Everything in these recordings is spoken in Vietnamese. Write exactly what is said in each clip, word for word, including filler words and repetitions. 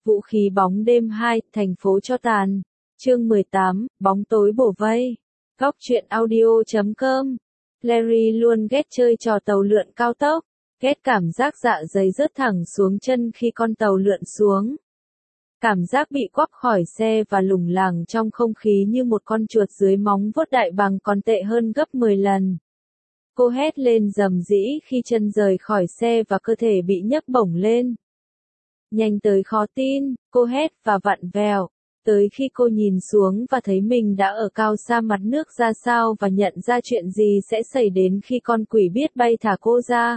Vũ khí bóng đêm hai, thành phố cho tàn. Chương mười tám, bóng tối bổ vây. Góc truyện audio chấm com. Larry luôn ghét chơi trò tàu lượn cao tốc, ghét cảm giác dạ dày rớt thẳng xuống chân khi con tàu lượn xuống. Cảm giác bị quắp khỏi xe và lủng lẳng trong không khí như một con chuột dưới móng vuốt đại bàng còn tệ hơn gấp mười lần. Cô hét lên rầm rĩ khi chân rời khỏi xe và cơ thể bị nhấc bổng lên. Nhanh tới khó tin, cô hét và vặn vẹo, tới khi cô nhìn xuống và thấy mình đã ở cao xa mặt nước ra sao và nhận ra chuyện gì sẽ xảy đến khi con quỷ biết bay thả cô ra.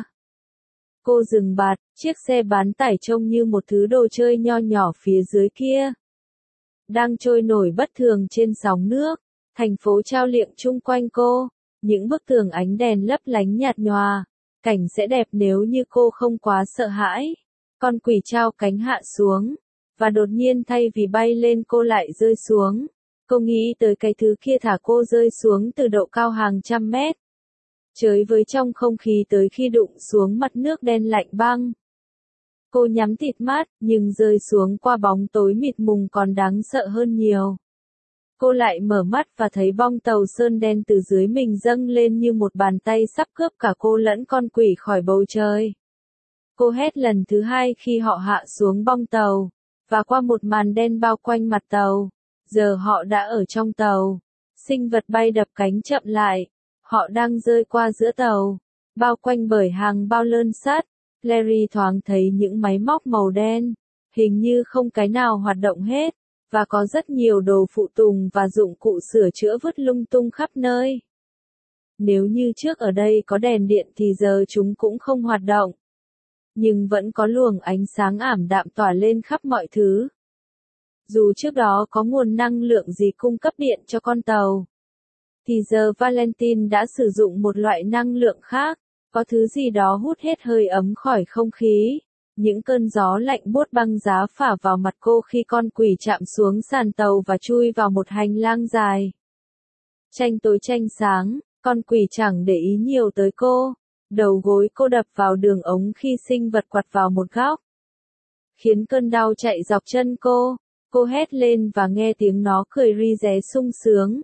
Cô dừng bạt, chiếc xe bán tải trông như một thứ đồ chơi nho nhỏ phía dưới kia. Đang trôi nổi bất thường trên sóng nước, thành phố trao liệng chung quanh cô, những bức tường ánh đèn lấp lánh nhạt nhòa, cảnh sẽ đẹp nếu như cô không quá sợ hãi. Con quỷ trao cánh hạ xuống, và đột nhiên thay vì bay lên cô lại rơi xuống. Cô nghĩ tới cái thứ kia thả cô rơi xuống từ độ cao hàng trăm mét. Chới với trong không khí tới khi đụng xuống mặt nước đen lạnh băng. Cô nhắm tịt mắt, nhưng rơi xuống qua bóng tối mịt mùng còn đáng sợ hơn nhiều. Cô lại mở mắt và thấy bong tàu sơn đen từ dưới mình dâng lên như một bàn tay sắp cướp cả cô lẫn con quỷ khỏi bầu trời. Cô hét lần thứ hai khi họ hạ xuống bong tàu, và qua một màn đen bao quanh mặt tàu. Giờ họ đã ở trong tàu. Sinh vật bay đập cánh chậm lại. Họ đang rơi qua giữa tàu, bao quanh bởi hàng bao lơn sắt. Larry thoáng thấy những máy móc màu đen, hình như không cái nào hoạt động hết, và có rất nhiều đồ phụ tùng và dụng cụ sửa chữa vứt lung tung khắp nơi. Nếu như trước ở đây có đèn điện thì giờ chúng cũng không hoạt động. Nhưng vẫn có luồng ánh sáng ảm đạm tỏa lên khắp mọi thứ. Dù trước đó có nguồn năng lượng gì cung cấp điện cho con tàu, thì giờ Valentine đã sử dụng một loại năng lượng khác, có thứ gì đó hút hết hơi ấm khỏi không khí. Những cơn gió lạnh buốt băng giá phả vào mặt cô khi con quỷ chạm xuống sàn tàu và chui vào một hành lang dài. Tranh tối tranh sáng, con quỷ chẳng để ý nhiều tới cô. Đầu gối cô đập vào đường ống khi sinh vật quặt vào một góc, khiến cơn đau chạy dọc chân cô. Cô hét lên và nghe tiếng nó cười ri ré sung sướng.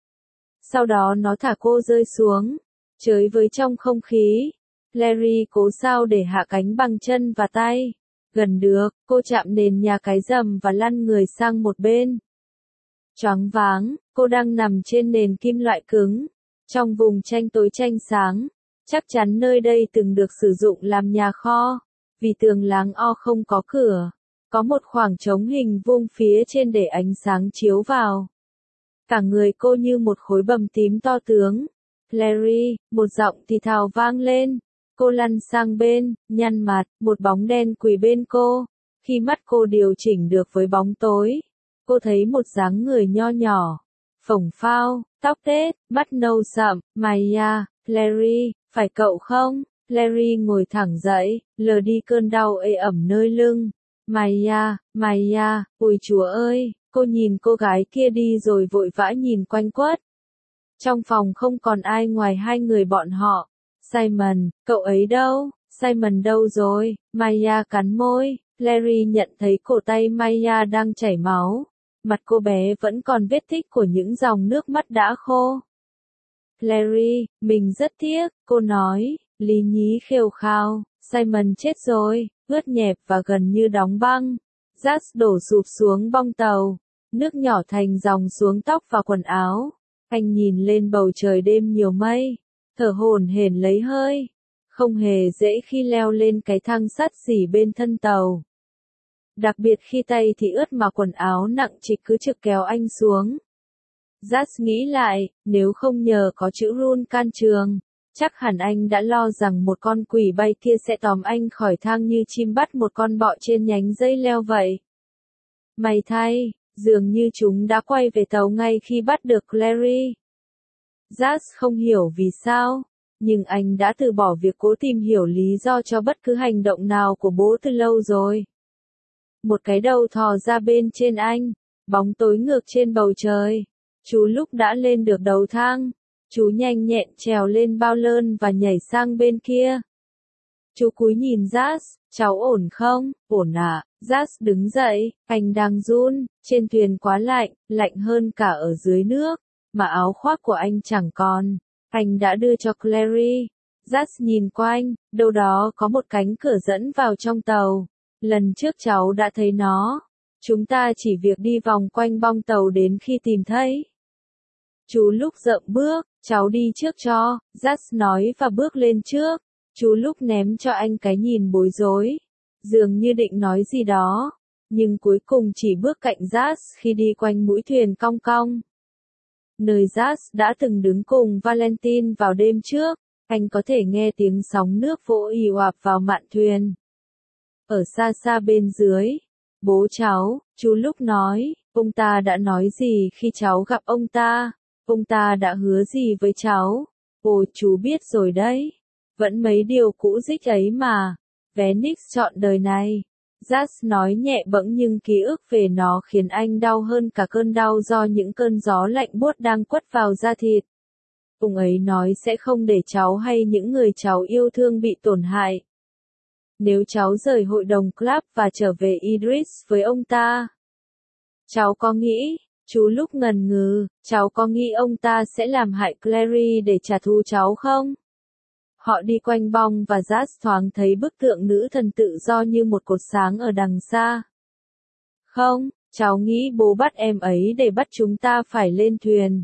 Sau đó nó thả cô rơi xuống, chới với trong không khí. Larry cố sao để hạ cánh bằng chân và tay. Gần được, cô chạm nền nhà cái rầm và lăn người sang một bên. Choáng váng, cô đang nằm trên nền kim loại cứng, trong vùng tranh tối tranh sáng. Chắc chắn nơi đây từng được sử dụng làm nhà kho, vì tường láng o không có cửa. Có một khoảng trống hình vuông phía trên để ánh sáng chiếu vào. Cả người cô như một khối bầm tím to tướng. Larry, một giọng thì thào vang lên. Cô lăn sang bên, nhăn mặt, một bóng đen quỳ bên cô. Khi mắt cô điều chỉnh được với bóng tối, cô thấy một dáng người nho nhỏ, phồng phao, tóc tết, mắt nâu sậm. Maya, Larry, phải cậu không? Larry ngồi thẳng dậy, lờ đi cơn đau ê ẩm nơi lưng. Maya, Maya, ôi chúa ơi, cô nhìn cô gái kia đi rồi vội vã nhìn quanh quất. Trong phòng không còn ai ngoài hai người bọn họ. Simon, cậu ấy đâu? Simon đâu rồi? Maya cắn môi. Larry nhận thấy cổ tay Maya đang chảy máu. Mặt cô bé vẫn còn vết tích của những dòng nước mắt đã khô. Larry, mình rất tiếc, cô nói. Lý nhí khều khao. Simon chết rồi, ướt nhẹp và gần như đóng băng. Jas đổ sụp xuống bong tàu. Nước nhỏ thành dòng xuống tóc và quần áo. Anh nhìn lên bầu trời đêm nhiều mây, thở hổn hển lấy hơi. Không hề dễ khi leo lên cái thang sắt xỉ bên thân tàu. Đặc biệt khi tay thì ướt mà quần áo nặng trịch cứ trực kéo anh xuống. Jas nghĩ lại, nếu không nhờ có chữ run can trường, chắc hẳn anh đã lo rằng một con quỷ bay kia sẽ tóm anh khỏi thang như chim bắt một con bọ trên nhánh dây leo vậy. May thay, dường như chúng đã quay về tàu ngay khi bắt được Larry. Jas không hiểu vì sao, nhưng anh đã từ bỏ việc cố tìm hiểu lý do cho bất cứ hành động nào của bố từ lâu rồi. Một cái đầu thò ra bên trên anh, bóng tối ngược trên bầu trời. Chú lúc đã lên được đầu thang, chú nhanh nhẹn trèo lên bao lơn và nhảy sang bên kia. Chú cúi nhìn Jazz, cháu ổn không? Ổn ạ. Jazz đứng dậy, anh đang run, trên thuyền quá lạnh, lạnh hơn cả ở dưới nước, mà áo khoác của anh chẳng còn. Anh đã đưa cho Clary. Jazz nhìn quanh, đâu đó có một cánh cửa dẫn vào trong tàu. Lần trước cháu đã thấy nó. Chúng ta chỉ việc đi vòng quanh bong tàu đến khi tìm thấy. Chú lúc dậm bước, cháu đi trước cho, Jazz nói và bước lên trước. Chú lúc ném cho anh cái nhìn bối rối, dường như định nói gì đó, nhưng cuối cùng chỉ bước cạnh Jazz khi đi quanh mũi thuyền cong cong. Nơi Jazz đã từng đứng cùng Valentine vào đêm trước, anh có thể nghe tiếng sóng nước vỗ ì oạp vào mạn thuyền. Ở xa xa bên dưới, bố cháu, chú lúc nói, ông ta đã nói gì khi cháu gặp ông ta, ông ta đã hứa gì với cháu, ồ chú biết rồi đấy. Vẫn mấy điều cũ dích ấy mà. Phoenix chọn đời này. Jazz nói nhẹ bẫng nhưng ký ức về nó khiến anh đau hơn cả cơn đau do những cơn gió lạnh buốt đang quất vào da thịt. Ông ấy nói sẽ không để cháu hay những người cháu yêu thương bị tổn hại. Nếu cháu rời hội đồng club và trở về Idris với ông ta. Cháu có nghĩ, chú lúc ngần ngừ, cháu có nghĩ ông ta sẽ làm hại Clary để trả thù cháu không? Họ đi quanh bong và Jazz thoáng thấy bức tượng nữ thần tự do như một cột sáng ở đằng xa. Không, cháu nghĩ bố bắt em ấy để bắt chúng ta phải lên thuyền.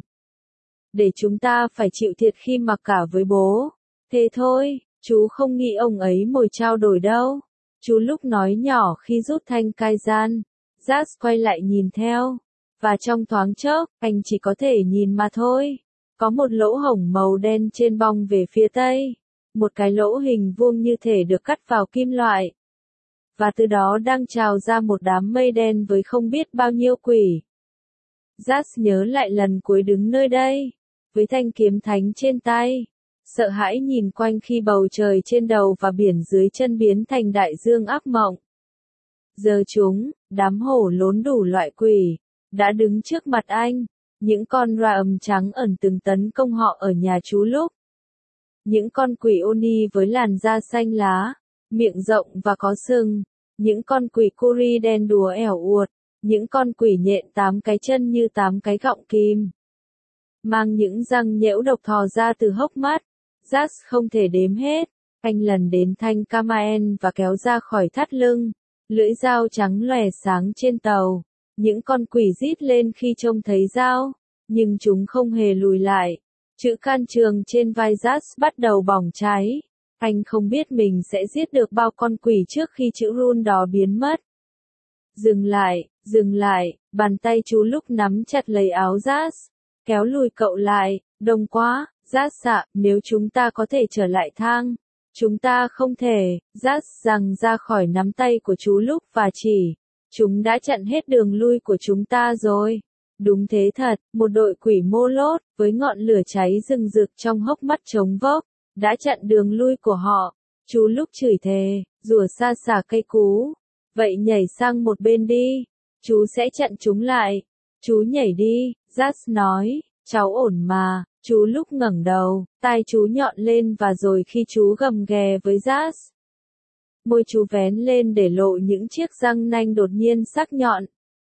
Để chúng ta phải chịu thiệt khi mặc cả với bố. Thế thôi, chú không nghĩ ông ấy mồi trao đổi đâu. Chú lúc nói nhỏ khi rút thanh cai gian. Jazz quay lại nhìn theo. Và trong thoáng chốc, anh chỉ có thể nhìn mà thôi. Có một lỗ hổng màu đen trên bong về phía tây. Một cái lỗ hình vuông như thể được cắt vào kim loại. Và từ đó đang trào ra một đám mây đen với không biết bao nhiêu quỷ. Jazz nhớ lại lần cuối đứng nơi đây, với thanh kiếm thánh trên tay. Sợ hãi nhìn quanh khi bầu trời trên đầu và biển dưới chân biến thành đại dương ác mộng. Giờ chúng, đám hổ lốn đủ loại quỷ, đã đứng trước mặt anh. Những con ra ầm trắng ẩn từng tấn công họ ở nhà chú lúc. Những con quỷ oni với làn da xanh lá, miệng rộng và có sừng, những con quỷ curi đen đúa ẻo uột, những con quỷ nhện tám cái chân như tám cái gọng kim. Mang những răng nhễu độc thò ra từ hốc mắt, Jazz không thể đếm hết, anh lần đến thanh Camaen và kéo ra khỏi thắt lưng, lưỡi dao trắng lòe sáng trên tàu, những con quỷ rít lên khi trông thấy dao, nhưng chúng không hề lùi lại. Chữ can trường trên vai Jazz bắt đầu bỏng cháy. Anh không biết mình sẽ giết được bao con quỷ trước khi chữ run đó biến mất. Dừng lại, dừng lại, bàn tay chú lúc nắm chặt lấy áo Jazz. Kéo lùi cậu lại, đông quá, Jazz ạ, nếu chúng ta có thể trở lại thang. Chúng ta không thể, Jazz giằng ra khỏi nắm tay của chú lúc và chỉ. Chúng đã chặn hết đường lui của chúng ta rồi. Đúng thế thật, một đội quỷ mô lốt, với ngọn lửa cháy rừng rực trong hốc mắt trống vốc, đã chặn đường lui của họ. Chú lúc chửi thề, rủa xa xả cây cú. Vậy nhảy sang một bên đi, chú sẽ chặn chúng lại. Chú nhảy đi, Jazz nói, cháu ổn mà. Chú lúc ngẩng đầu, tai chú nhọn lên và rồi khi chú gầm ghè với Jazz. Môi chú vén lên để lộ những chiếc răng nanh đột nhiên sắc nhọn.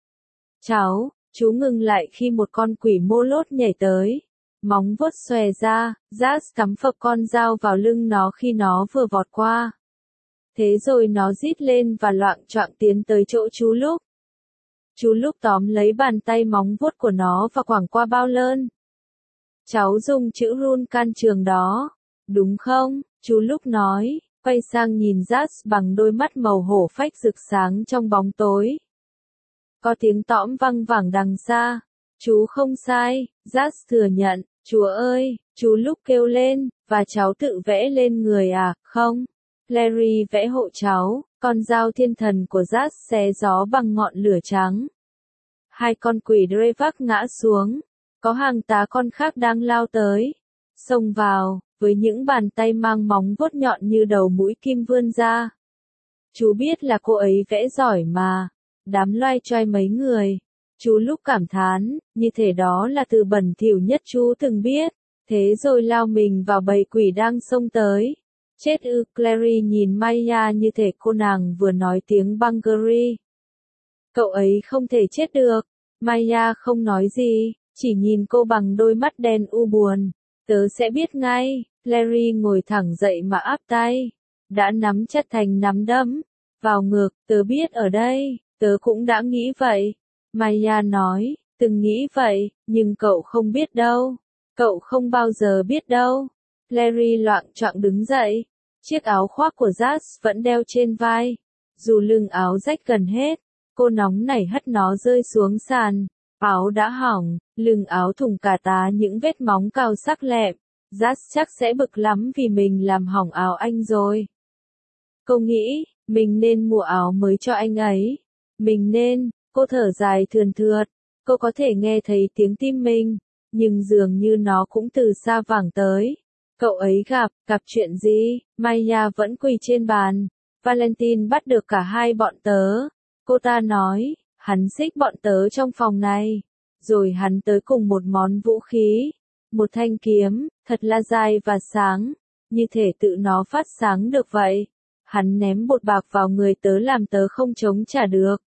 Cháu. Chú ngừng lại khi một con quỷ mô lốt nhảy tới. Móng vuốt xòe ra, Jazz cắm phập con dao vào lưng nó khi nó vừa vọt qua. Thế rồi nó rít lên và loạng choạng tiến tới chỗ chú lúc. Chú lúc tóm lấy bàn tay móng vuốt của nó và quẳng qua bao lơn. Cháu dùng chữ run can trường đó, đúng không? Chú lúc nói, quay sang nhìn Jazz bằng đôi mắt màu hổ phách rực sáng trong bóng tối. Có tiếng tõm văng vẳng đằng xa. Chú không sai, Jazz thừa nhận, chúa ơi, chú lúc kêu lên, và cháu tự vẽ lên người à, không? Clary vẽ hộ cháu, con dao thiên thần của Jazz xé gió bằng ngọn lửa trắng. Hai con quỷ Drevak ngã xuống, có hàng tá con khác đang lao tới, xông vào, với những bàn tay mang móng vuốt nhọn như đầu mũi kim vươn ra. Chú biết là cô ấy vẽ giỏi mà. Đám loay choay mấy người. Chú lúc cảm thán, như thể đó là từ bẩn thỉu nhất chú từng biết. Thế rồi lao mình vào bầy quỷ đang xông tới. Chết ư, Clary nhìn Maya như thể cô nàng vừa nói tiếng Bungary. Cậu ấy không thể chết được. Maya không nói gì, chỉ nhìn cô bằng đôi mắt đen u buồn. Tớ sẽ biết ngay. Clary ngồi thẳng dậy mà áp tay. Đã nắm chặt thành nắm đấm. Vào ngực, tớ biết ở đây, tớ cũng đã nghĩ vậy. Maya nói, từng nghĩ vậy, nhưng cậu không biết đâu. Cậu không bao giờ biết đâu. Clary loạng choạng đứng dậy. Chiếc áo khoác của Jazz vẫn đeo trên vai. Dù lưng áo rách gần hết, cô nóng nảy hất nó rơi xuống sàn. Áo đã hỏng, lưng áo thủng cả tá những vết móng cào sắc lẹm. Jazz chắc sẽ bực lắm vì mình làm hỏng áo anh rồi. Cô nghĩ, mình nên mua áo mới cho anh ấy. Mình nên, cô thở dài thườn thượt. Cô có thể nghe thấy tiếng tim mình, nhưng dường như nó cũng từ xa vẳng tới. Cậu ấy gặp, gặp chuyện gì? Maya vẫn quỳ trên bàn. Valentine bắt được cả hai bọn tớ. Cô ta nói, hắn xích bọn tớ trong phòng này. Rồi hắn tới cùng một món vũ khí. Một thanh kiếm, thật là dài và sáng. Như thể tự nó phát sáng được vậy. Hắn ném bột bạc vào người tớ làm tớ không chống trả được.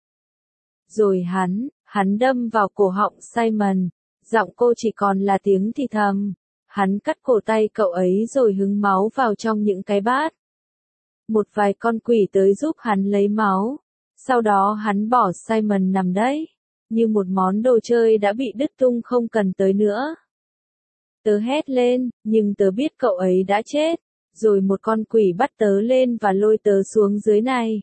Rồi hắn, hắn đâm vào cổ họng Simon. Giọng cô chỉ còn là tiếng thì thầm. Hắn cắt cổ tay cậu ấy rồi hứng máu vào trong những cái bát. Một vài con quỷ tới giúp hắn lấy máu. Sau đó hắn bỏ Simon nằm đấy. Như một món đồ chơi đã bị đứt tung không cần tới nữa. Tớ hét lên, nhưng tớ biết cậu ấy đã chết. Rồi một con quỷ bắt tớ lên và lôi tớ xuống dưới này.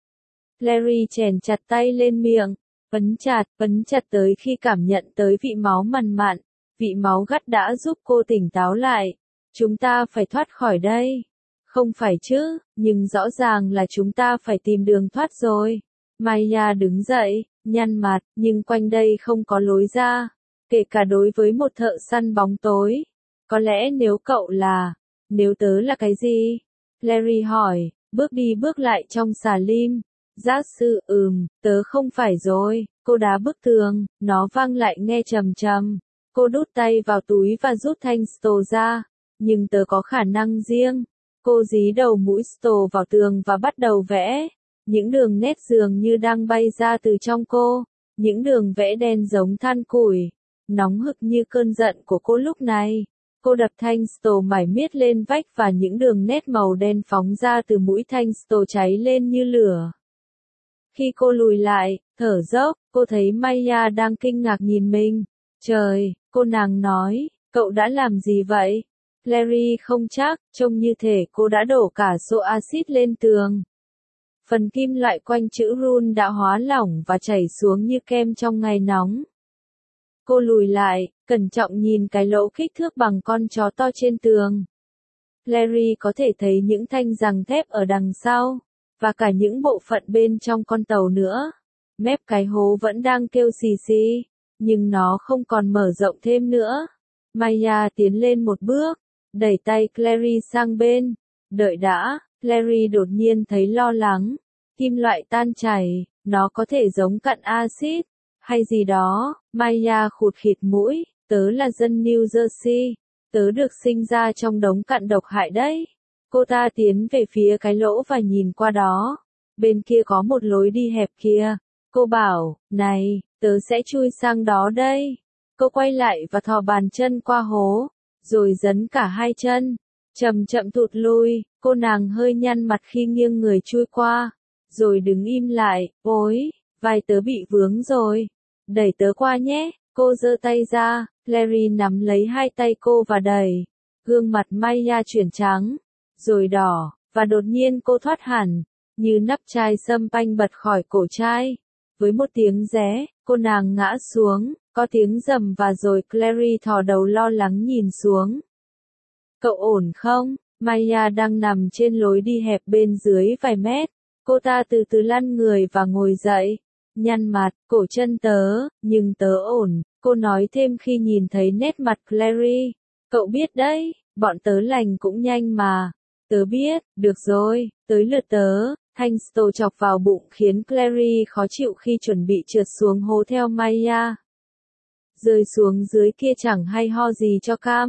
Clary chèn chặt tay lên miệng. Ấn chặt, ấn chặt tới khi cảm nhận tới vị máu mằn mặn. Vị máu gắt đã giúp cô tỉnh táo lại. Chúng ta phải thoát khỏi đây. Không phải chứ, nhưng rõ ràng là chúng ta phải tìm đường thoát rồi. Maya đứng dậy, nhăn mặt, nhưng quanh đây không có lối ra. Kể cả đối với một thợ săn bóng tối. Có lẽ nếu cậu là, nếu tớ là cái gì? Larry hỏi, bước đi bước lại trong xà lim. Giác sư, ừm, tớ không phải rồi. Cô đá bức tường, nó vang lại nghe trầm trầm. Cô đút tay vào túi và rút thanh stồ ra. Nhưng tớ có khả năng riêng. Cô dí đầu mũi stồ vào tường và bắt đầu vẽ. Những đường nét dường như đang bay ra từ trong cô. Những đường vẽ đen giống than củi. Nóng hực như cơn giận của cô lúc này. Cô đập thanh stồ mải miết lên vách và những đường nét màu đen phóng ra từ mũi thanh stồ cháy lên như lửa. Khi cô lùi lại, thở dốc, cô thấy Maya đang kinh ngạc nhìn mình. Trời, cô nàng nói, cậu đã làm gì vậy? Larry không chắc, trông như thể cô đã đổ cả xô axit lên tường. Phần kim loại quanh chữ run đã hóa lỏng và chảy xuống như kem trong ngày nóng. Cô lùi lại, cẩn trọng nhìn cái lỗ kích thước bằng con chó to trên tường. Larry có thể thấy những thanh giằng thép ở đằng sau, và cả những bộ phận bên trong con tàu nữa. Mép cái hố vẫn đang kêu xì xì, nhưng nó không còn mở rộng thêm nữa. Maya tiến lên một bước, đẩy tay Clary sang bên. Đợi đã, Clary đột nhiên thấy lo lắng. Kim loại tan chảy, nó có thể giống cặn axit, hay gì đó. Maya khụt khịt mũi, tớ là dân New Jersey, tớ được sinh ra trong đống cặn độc hại đấy. Cô ta tiến về phía cái lỗ và nhìn qua đó. Bên kia có một lối đi hẹp kia. Cô bảo, này, tớ sẽ chui sang đó đây. Cô quay lại và thò bàn chân qua hố, rồi dấn cả hai chân. Chậm chậm thụt lui, cô nàng hơi nhăn mặt khi nghiêng người chui qua. Rồi đứng im lại, ôi, vai tớ bị vướng rồi. Đẩy tớ qua nhé, cô giơ tay ra, Larry nắm lấy hai tay cô và đẩy. Gương mặt Maya chuyển trắng, rồi đỏ, và đột nhiên cô thoát hẳn, như nắp chai sâm panh bật khỏi cổ chai. Với một tiếng ré, cô nàng ngã xuống, có tiếng rầm và rồi Clary thò đầu lo lắng nhìn xuống. Cậu ổn không? Maya đang nằm trên lối đi hẹp bên dưới vài mét. Cô ta từ từ lăn người và ngồi dậy. Nhăn mặt, cổ chân tớ, nhưng tớ ổn, cô nói thêm khi nhìn thấy nét mặt Clary. Cậu biết đấy, bọn tớ lành cũng nhanh mà. Tớ biết, được rồi, tới lượt tớ. Thanh stồ chọc vào bụng khiến Clary khó chịu khi chuẩn bị trượt xuống hố theo Maya. Rơi xuống dưới kia chẳng hay ho gì cho Cam,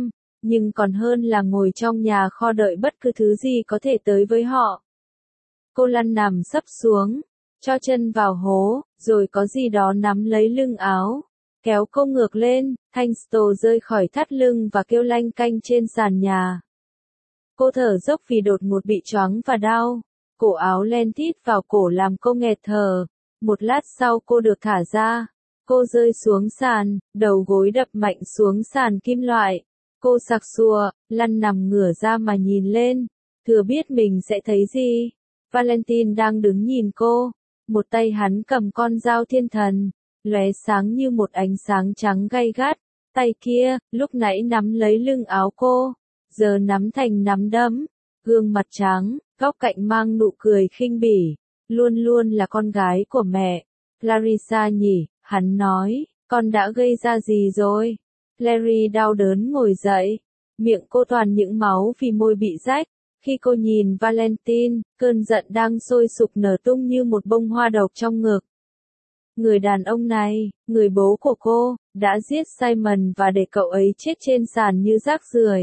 nhưng còn hơn là ngồi trong nhà kho đợi bất cứ thứ gì có thể tới với họ. Cô lăn nằm sấp xuống, cho chân vào hố, rồi có gì đó nắm lấy lưng áo, kéo cô ngược lên, thanh stồ rơi khỏi thắt lưng và kêu lanh canh trên sàn nhà. Cô thở dốc vì đột ngột bị choáng và đau, cổ áo len tít vào cổ làm cô nghẹt thở. Một lát sau cô được thả ra, cô rơi xuống sàn, đầu gối đập mạnh xuống sàn kim loại. Cô sặc sụa, lăn nằm ngửa ra mà nhìn lên, thừa biết mình sẽ thấy gì. Valentine đang đứng nhìn cô, một tay hắn cầm con dao thiên thần, lóe sáng như một ánh sáng trắng gay gắt, tay kia, lúc nãy nắm lấy lưng áo cô, giờ nắm thành nắm đấm, gương mặt trắng, góc cạnh mang nụ cười khinh bỉ, luôn luôn là con gái của mẹ. Clarissa nhỉ, hắn nói, con đã gây ra gì rồi? Larry đau đớn ngồi dậy, miệng cô toàn những máu vì môi bị rách. Khi cô nhìn Valentine, cơn giận đang sôi sục nở tung như một bông hoa độc trong ngực. Người đàn ông này, người bố của cô, đã giết Simon và để cậu ấy chết trên sàn như rác rưởi.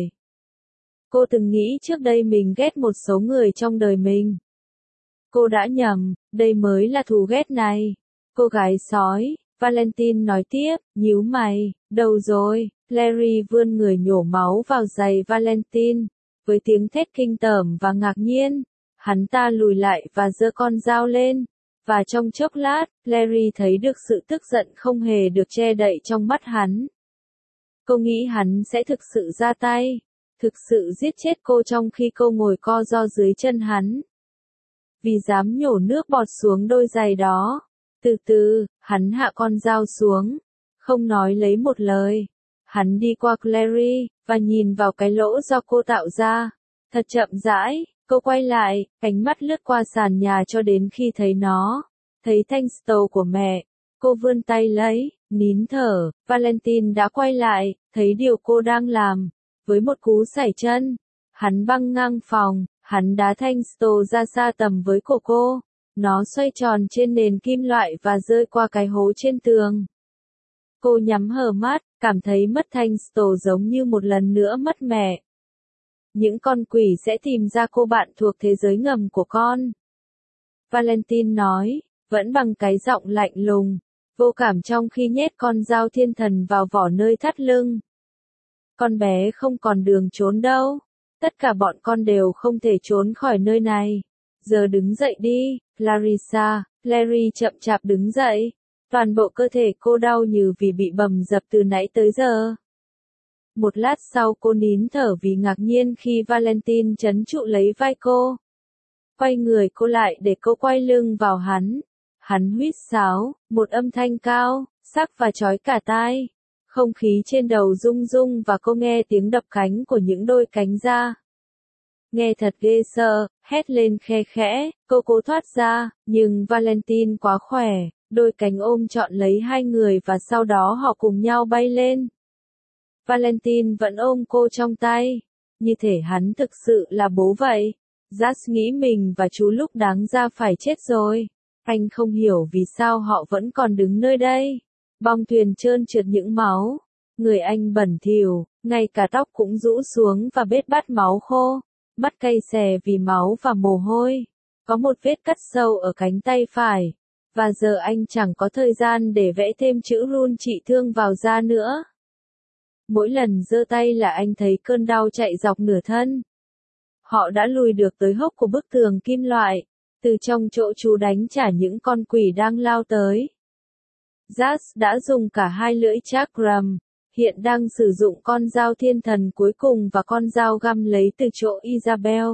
Cô từng nghĩ trước đây mình ghét một số người trong đời mình. Cô đã nhầm, đây mới là thù ghét này. Cô gái sói, Valentine nói tiếp, nhíu mày, đâu rồi? Larry vươn người nhổ máu vào giày Valentine. Với tiếng thét kinh tởm và ngạc nhiên, hắn ta lùi lại và giơ con dao lên. Và trong chốc lát, Larry thấy được sự tức giận không hề được che đậy trong mắt hắn. Cô nghĩ hắn sẽ thực sự ra tay, thực sự giết chết cô trong khi cô ngồi co ro dưới chân hắn. Vì dám nhổ nước bọt xuống đôi giày đó. Từ từ, hắn hạ con dao xuống, không nói lấy một lời. Hắn đi qua Clary, và nhìn vào cái lỗ do cô tạo ra. Thật chậm rãi, cô quay lại, ánh mắt lướt qua sàn nhà cho đến khi thấy nó. Thấy thanh stove của mẹ. Cô vươn tay lấy, nín thở. Valentine đã quay lại, thấy điều cô đang làm. Với một cú sẩy chân, hắn băng ngang phòng, hắn đá thanh stove ra xa tầm với cổ cô. Nó xoay tròn trên nền kim loại và rơi qua cái hố trên tường. Cô nhắm hờ mắt, cảm thấy mất thanh stove giống như một lần nữa mất mẹ. Những con quỷ sẽ tìm ra cô bạn thuộc thế giới ngầm của con. Valentine nói, vẫn bằng cái giọng lạnh lùng, vô cảm trong khi nhét con dao thiên thần vào vỏ nơi thắt lưng. Con bé không còn đường trốn đâu. Tất cả bọn con đều không thể trốn khỏi nơi này. Giờ đứng dậy đi, Clarissa. Larry chậm chạp đứng dậy. Toàn bộ cơ thể cô đau như vì bị bầm dập từ nãy tới giờ. Một lát sau cô nín thở vì ngạc nhiên khi Valentine trấn trụ lấy vai cô. Quay người cô lại để cô quay lưng vào hắn. Hắn huýt sáo, một âm thanh cao, sắc và chói cả tai. Không khí trên đầu rung rung và cô nghe tiếng đập cánh của những đôi cánh ra. Nghe thật ghê sợ, hét lên khe khẽ, cô cố thoát ra, nhưng Valentine quá khỏe, đôi cánh ôm trọn lấy hai người và sau đó họ cùng nhau bay lên. Valentine vẫn ôm cô trong tay, như thể hắn thực sự là bố vậy. Jas nghĩ mình và chú lúc đáng ra phải chết rồi. Anh không hiểu vì sao họ vẫn còn đứng nơi đây. Bong thuyền trơn trượt những máu. Người anh bẩn thỉu, ngay cả tóc cũng rũ xuống và bết bát máu khô. Mắt cay xè vì máu và mồ hôi. Có một vết cắt sâu ở cánh tay phải. Và giờ anh chẳng có thời gian để vẽ thêm chữ rune trị thương vào da nữa. Mỗi lần giơ tay là anh thấy cơn đau chạy dọc nửa thân. Họ đã lùi được tới hốc của bức tường kim loại. Từ trong chỗ chú đánh trả những con quỷ đang lao tới. Jas đã dùng cả hai lưỡi chakram, hiện đang sử dụng con dao thiên thần cuối cùng và con dao găm lấy từ chỗ Isabel.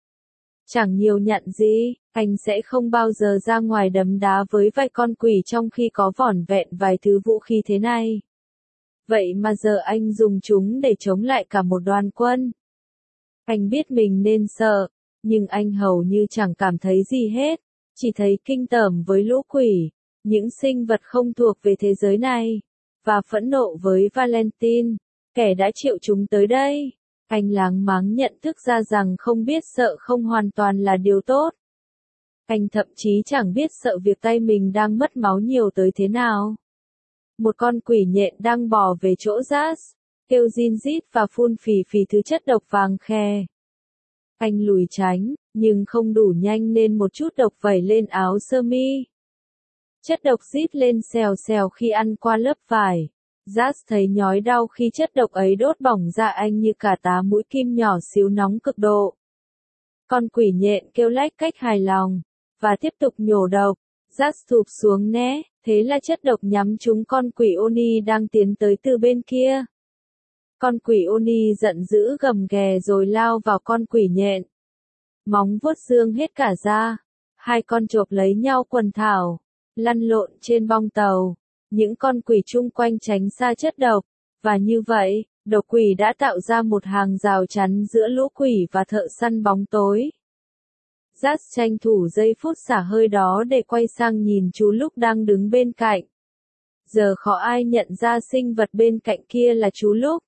Chẳng nhiều nhận gì, anh sẽ không bao giờ ra ngoài đấm đá với vài con quỷ trong khi có vỏn vẹn vài thứ vũ khí thế này. Vậy mà giờ anh dùng chúng để chống lại cả một đoàn quân. Anh biết mình nên sợ, nhưng anh hầu như chẳng cảm thấy gì hết, chỉ thấy kinh tởm với lũ quỷ, những sinh vật không thuộc về thế giới này, và phẫn nộ với Valentine, kẻ đã triệu chúng tới đây. Anh láng máng nhận thức ra rằng không biết sợ không hoàn toàn là điều tốt. Anh thậm chí chẳng biết sợ việc tay mình đang mất máu nhiều tới thế nào. Một con quỷ nhện đang bò về chỗ Jas. kêu rin rít và phun phì phì thứ chất độc vàng khè. Anh lùi tránh, nhưng không đủ nhanh nên một chút độc vẩy lên áo sơ mi. Chất độc rít lên xèo xèo khi ăn qua lớp vải. Jas thấy nhói đau khi chất độc ấy đốt bỏng da anh như cả tá mũi kim nhỏ xíu nóng cực độ. Con quỷ nhện kêu lách cách hài lòng, và tiếp tục nhổ độc. Jas thụp xuống né, thế là chất độc nhắm trúng con quỷ Oni đang tiến tới từ bên kia. Con quỷ Oni giận dữ gầm ghè rồi lao vào con quỷ nhện. Móng vuốt xương hết cả da. Hai con chộp lấy nhau quần thảo, lăn lộn trên bong tàu. Những con quỷ chung quanh tránh xa chất độc, và như vậy, độc quỷ đã tạo ra một hàng rào chắn giữa lũ quỷ và thợ săn bóng tối. Jas tranh thủ giây phút xả hơi đó để quay sang nhìn chú Lúc đang đứng bên cạnh. Giờ khó ai nhận ra sinh vật bên cạnh kia là chú Lúc.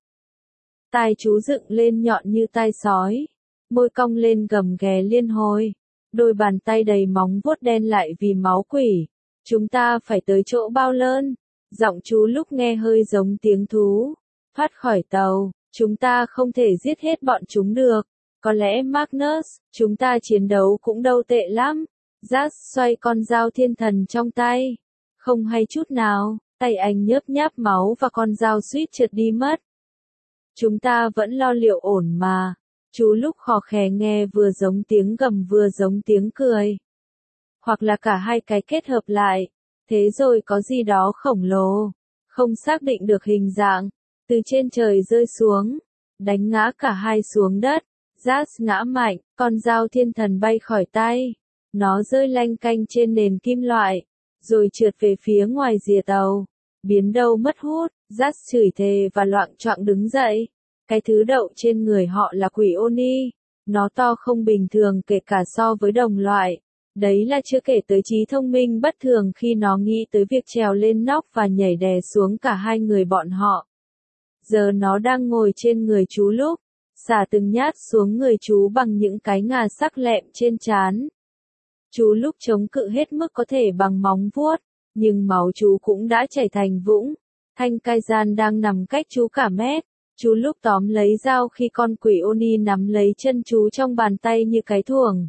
Tai chú dựng lên nhọn như tai sói, môi cong lên gầm ghè liên hồi, đôi bàn tay đầy móng vuốt đen lại vì máu quỷ. Chúng ta phải tới chỗ bao lơn. Giọng chú Lúc nghe hơi giống tiếng thú. Thoát khỏi tàu, chúng ta không thể giết hết bọn chúng được. Có lẽ Magnus, chúng ta chiến đấu cũng đâu tệ lắm. Jas xoay con dao thiên thần trong tay. Không hay chút nào, tay anh nhớp nháp máu và con dao suýt trượt đi mất. Chúng ta vẫn lo liệu ổn mà. Chú Lúc khò khè nghe vừa giống tiếng gầm vừa giống tiếng cười. Hoặc là cả hai cái kết hợp lại. Thế rồi có gì đó khổng lồ, không xác định được hình dạng, từ trên trời rơi xuống, đánh ngã cả hai xuống đất. Jas ngã mạnh, con dao thiên thần bay khỏi tay. Nó rơi lanh canh trên nền kim loại, rồi trượt về phía ngoài rìa tàu. Biến đâu mất hút, Jas chửi thề và loạng choạng đứng dậy. Cái thứ đậu trên người họ là quỷ Oni. Nó to không bình thường kể cả so với đồng loại. Đấy là chưa kể tới trí thông minh bất thường khi nó nghĩ tới việc trèo lên nóc và nhảy đè xuống cả hai người bọn họ. Giờ nó đang ngồi trên người chú Lúc, xả từng nhát xuống người chú bằng những cái ngà sắc lẹm trên trán. Chú Lúc chống cự hết mức có thể bằng móng vuốt, nhưng máu chú cũng đã chảy thành vũng. Thanh cai gian đang nằm cách chú cả mét. Chú Lúc tóm lấy dao khi con quỷ Oni nắm lấy chân chú trong bàn tay như cái thuồng.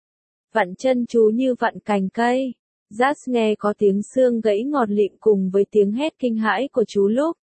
Vặn chân chú như vặn cành cây. Jas nghe có tiếng xương gãy ngọt lịm cùng với tiếng hét kinh hãi của chú Lúc.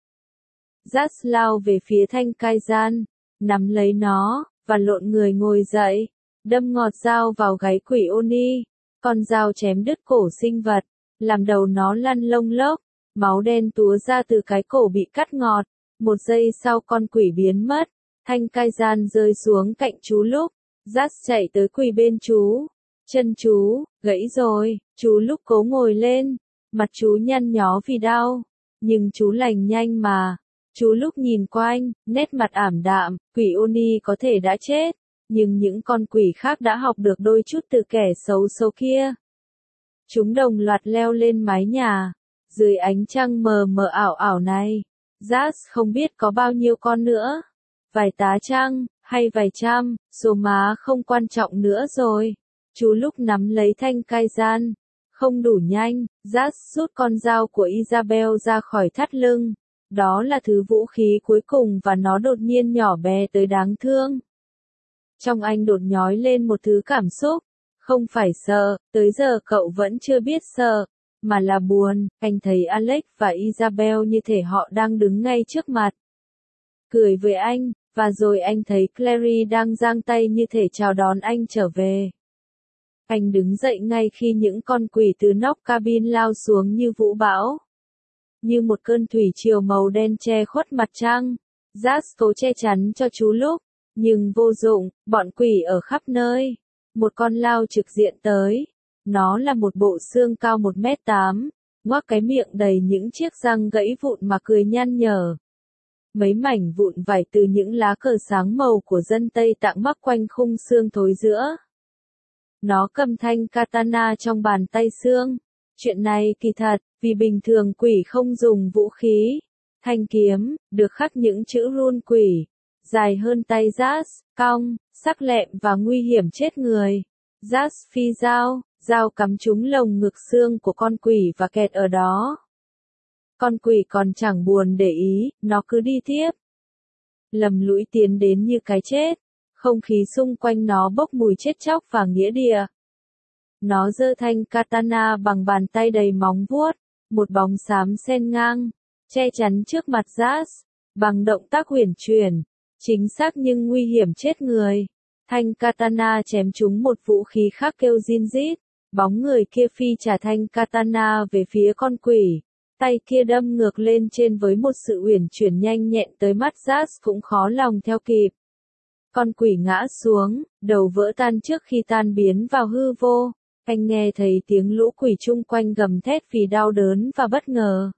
Jas lao về phía thanh cai gian, nắm lấy nó, và lộn người ngồi dậy, đâm ngọt dao vào gáy quỷ Oni. Con dao chém đứt cổ sinh vật, làm đầu nó lăn lông lốc, máu đen túa ra từ cái cổ bị cắt ngọt. Một giây sau con quỷ biến mất, thanh cai gian rơi xuống cạnh chú Lúc. Jas chạy tới quỳ bên chú. Chân chú, gãy rồi, chú Lúc cố ngồi lên, mặt chú nhăn nhó vì đau, nhưng chú lành nhanh mà. Chú Lúc nhìn quanh, nét mặt ảm đạm, quỷ Oni có thể đã chết, nhưng những con quỷ khác đã học được đôi chút từ kẻ xấu số kia. Chúng đồng loạt leo lên mái nhà, dưới ánh trăng mờ mờ ảo ảo này. Jas không biết có bao nhiêu con nữa, vài tá trăng, hay vài trăm, số má không quan trọng nữa rồi. Chú Lúc nắm lấy thanh cai gian, không đủ nhanh, Jas rút con dao của Isabel ra khỏi thắt lưng. Đó là thứ vũ khí cuối cùng và nó đột nhiên nhỏ bé tới đáng thương. Trong anh đột nhói lên một thứ cảm xúc, không phải sợ, tới giờ cậu vẫn chưa biết sợ, mà là buồn. Anh thấy Alex và Isabel như thể họ đang đứng ngay trước mặt, cười với anh, và rồi anh thấy Clary đang giang tay như thể chào đón anh trở về. Anh đứng dậy ngay khi những con quỷ từ nóc cabin lao xuống như vũ bão. Như một cơn thủy triều màu đen che khuất mặt trăng. Jas cố che chắn cho chú Lúc, nhưng vô dụng, bọn quỷ ở khắp nơi. Một con lao trực diện tới. Nó là một bộ xương cao một mét tám, ngoác cái miệng đầy những chiếc răng gãy vụn mà cười nhăn nhở. Mấy mảnh vụn vải từ những lá cờ sáng màu của dân Tây Tạng mắc quanh khung xương thối giữa. Nó cầm thanh katana trong bàn tay xương. Chuyện này kỳ thật, vì bình thường quỷ không dùng vũ khí. Thanh kiếm, được khắc những chữ rune quỷ, dài hơn tay Jas, cong, sắc lẹm và nguy hiểm chết người. Jas phi dao, dao cắm trúng lồng ngực xương của con quỷ và kẹt ở đó. Con quỷ còn chẳng buồn để ý, nó cứ đi tiếp. lầm lũi tiến đến như cái chết. Không khí xung quanh nó bốc mùi chết chóc và nghĩa địa. Nó giơ thanh katana bằng bàn tay đầy móng vuốt, một bóng xám xen ngang, che chắn trước mặt Zaz, bằng động tác huyền chuyển, chính xác nhưng nguy hiểm chết người. Thanh katana chém trúng một vũ khí khác kêu rin rít, bóng người kia phi trả thanh katana về phía con quỷ, tay kia đâm ngược lên trên với một sự uyển chuyển nhanh nhẹn tới mắt Zaz cũng khó lòng theo kịp. Con quỷ ngã xuống, đầu vỡ tan trước khi tan biến vào hư vô. Anh nghe thấy tiếng lũ quỷ chung quanh gầm thét vì đau đớn và bất ngờ.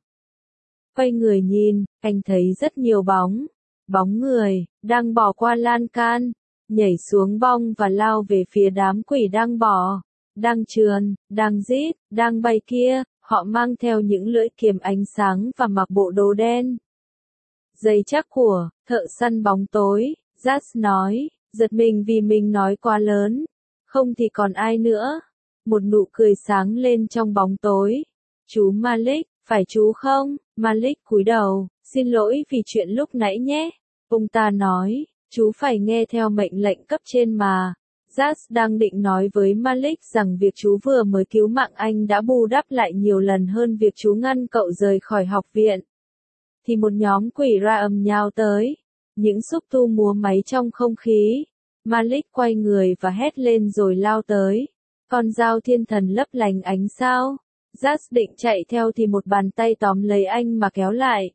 Quay người nhìn, anh thấy rất nhiều bóng. Bóng người, đang bò qua lan can, nhảy xuống bong và lao về phía đám quỷ đang bò, đang trườn, đang rít, đang bay kia. Họ mang theo những lưỡi kiếm ánh sáng và mặc bộ đồ đen. Giây chắc của, thợ săn bóng tối, Zaz nói, giật mình vì mình nói quá lớn. Không thì còn ai nữa. Một nụ cười sáng lên trong bóng tối. Chú Malik, phải chú không? Malik cúi đầu, xin lỗi vì chuyện lúc nãy nhé. Ông ta nói, chú phải nghe theo mệnh lệnh cấp trên mà. Zaz đang định nói với Malik rằng việc chú vừa mới cứu mạng anh đã bù đắp lại nhiều lần hơn việc chú ngăn cậu rời khỏi học viện. Thì một nhóm quỷ ra ầm nhào tới. Những xúc tu múa máy trong không khí. Malik quay người và hét lên rồi lao tới. Con dao thiên thần lấp lánh ánh sao. Zaz định chạy theo thì một bàn tay tóm lấy anh mà kéo lại.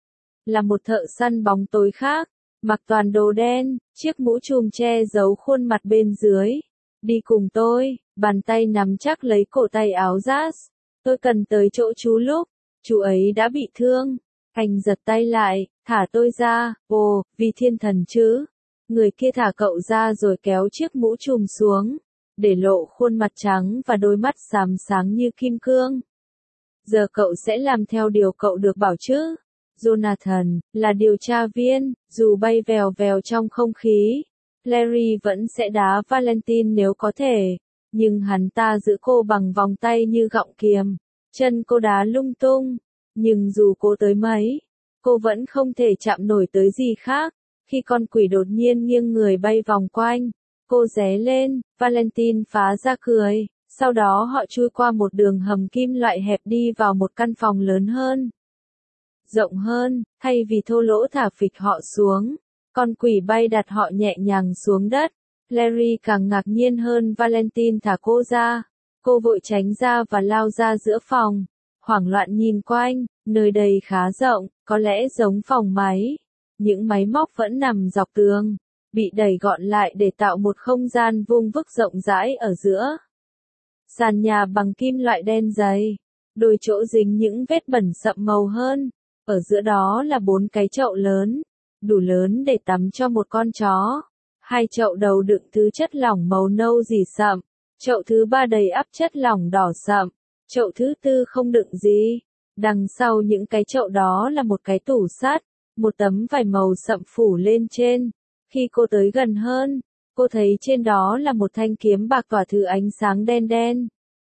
Là một thợ săn bóng tối khác, mặc toàn đồ đen, chiếc mũ trùm che giấu khuôn mặt bên dưới. Đi cùng tôi, bàn tay nắm chắc lấy cổ tay áo Zaz. Tôi cần tới chỗ chú lúc, chú ấy đã bị thương. Anh giật tay lại, thả tôi ra, ồ, vì thiên thần chứ. Người kia thả cậu ra rồi kéo chiếc mũ trùm xuống, để lộ khuôn mặt trắng và đôi mắt xám sáng như kim cương. Giờ cậu sẽ làm theo điều cậu được bảo chứ? Jonathan, là điều tra viên, dù bay vèo vèo trong không khí. Larry vẫn sẽ đá Valentine nếu có thể, nhưng hắn ta giữ cô bằng vòng tay như gọng kiềm. Chân cô đá lung tung, nhưng dù cô tới mấy, cô vẫn không thể chạm nổi tới gì khác. Khi con quỷ đột nhiên nghiêng người bay vòng quanh, cô ré lên, Valentine phá ra cười. Sau đó họ chui qua một đường hầm kim loại hẹp đi vào một căn phòng lớn hơn, rộng hơn. Thay vì thô lỗ thả phịch họ xuống, con quỷ bay đặt họ nhẹ nhàng xuống đất. Larry càng ngạc nhiên hơn. Valentine thả cô ra. Cô vội tránh ra và lao ra giữa phòng, hoảng loạn nhìn quanh. Nơi đây khá rộng, có lẽ giống phòng máy. Những máy móc vẫn nằm dọc tường, bị đẩy gọn lại để tạo một không gian vuông vức rộng rãi ở giữa. Sàn nhà bằng kim loại đen dày, đôi chỗ dính những vết bẩn sậm màu hơn. Ở giữa đó là bốn cái chậu lớn, đủ lớn để tắm cho một con chó. Hai chậu đầu đựng thứ chất lỏng màu nâu rỉ sậm. Chậu thứ ba đầy ắp chất lỏng đỏ sậm. Chậu thứ tư không đựng gì. Đằng sau những cái chậu đó là một cái tủ sắt, một tấm vải màu sậm phủ lên trên. Khi cô tới gần hơn, cô thấy trên đó là một thanh kiếm bạc tỏa thứ ánh sáng đen đen.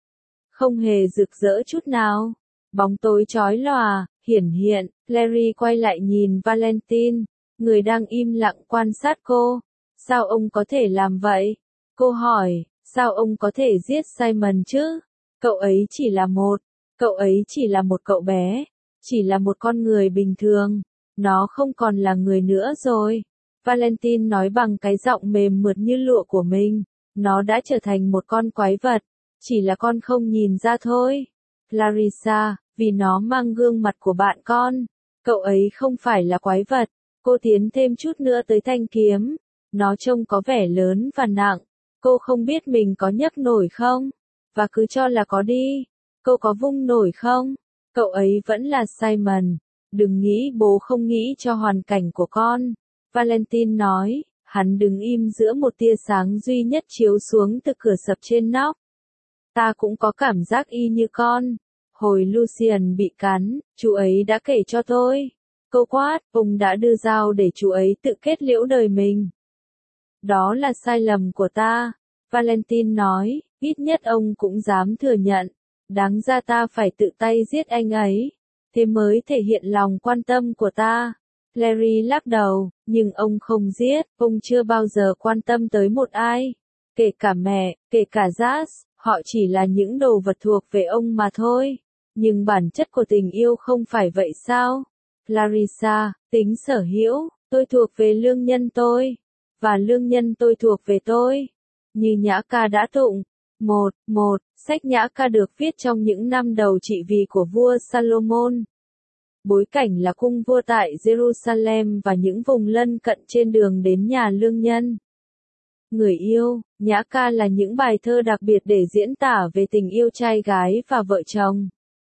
Không hề rực rỡ chút nào. Bóng tối chói lòa, hiển hiện. Larry quay lại nhìn Valentine, người đang im lặng quan sát cô. Sao ông có thể làm vậy? Cô hỏi, sao ông có thể giết Simon chứ? Cậu ấy chỉ là một, cậu ấy chỉ là một cậu bé, chỉ là một con người bình thường. Nó không còn là người nữa rồi. Valentine nói bằng cái giọng mềm mượt như lụa của mình. Nó đã trở thành một con quái vật. Chỉ là con không nhìn ra thôi. Clarissa, vì nó mang gương mặt của bạn con. Cậu ấy không phải là quái vật. Cô tiến thêm chút nữa tới thanh kiếm. Nó trông có vẻ lớn và nặng. Cô không biết mình có nhấc nổi không? Và cứ cho là có đi. Cô có vung nổi không? Cậu ấy vẫn là Simon. Đừng nghĩ bố không nghĩ cho hoàn cảnh của con. Valentine nói, hắn đứng im giữa một tia sáng duy nhất chiếu xuống từ cửa sập trên nóc. Ta cũng có cảm giác y như con. Hồi Lucian bị cắn, chú ấy đã kể cho tôi. Cô quát, ông đã đưa dao để chú ấy tự kết liễu đời mình. Đó là sai lầm của ta. Valentine nói, ít nhất ông cũng dám thừa nhận. Đáng ra ta phải tự tay giết anh ấy. Thế mới thể hiện lòng quan tâm của ta. Larry lắc đầu, nhưng ông không giết, ông chưa bao giờ quan tâm tới một ai. Kể cả mẹ, kể cả Jazz, họ chỉ là những đồ vật thuộc về ông mà thôi. Nhưng bản chất của tình yêu không phải vậy sao? Clarissa, tính sở hữu, tôi thuộc về lương nhân tôi, và lương nhân tôi thuộc về tôi. Như Nhã ca đã tụng. Một, một, sách Nhã ca được viết trong những năm đầu trị vì của vua Salomon. Bối cảnh là cung vua tại Jerusalem và những vùng lân cận trên đường đến nhà lương nhân. Người yêu, Nhã ca là những bài thơ đặc biệt để diễn tả về tình yêu trai gái và vợ chồng.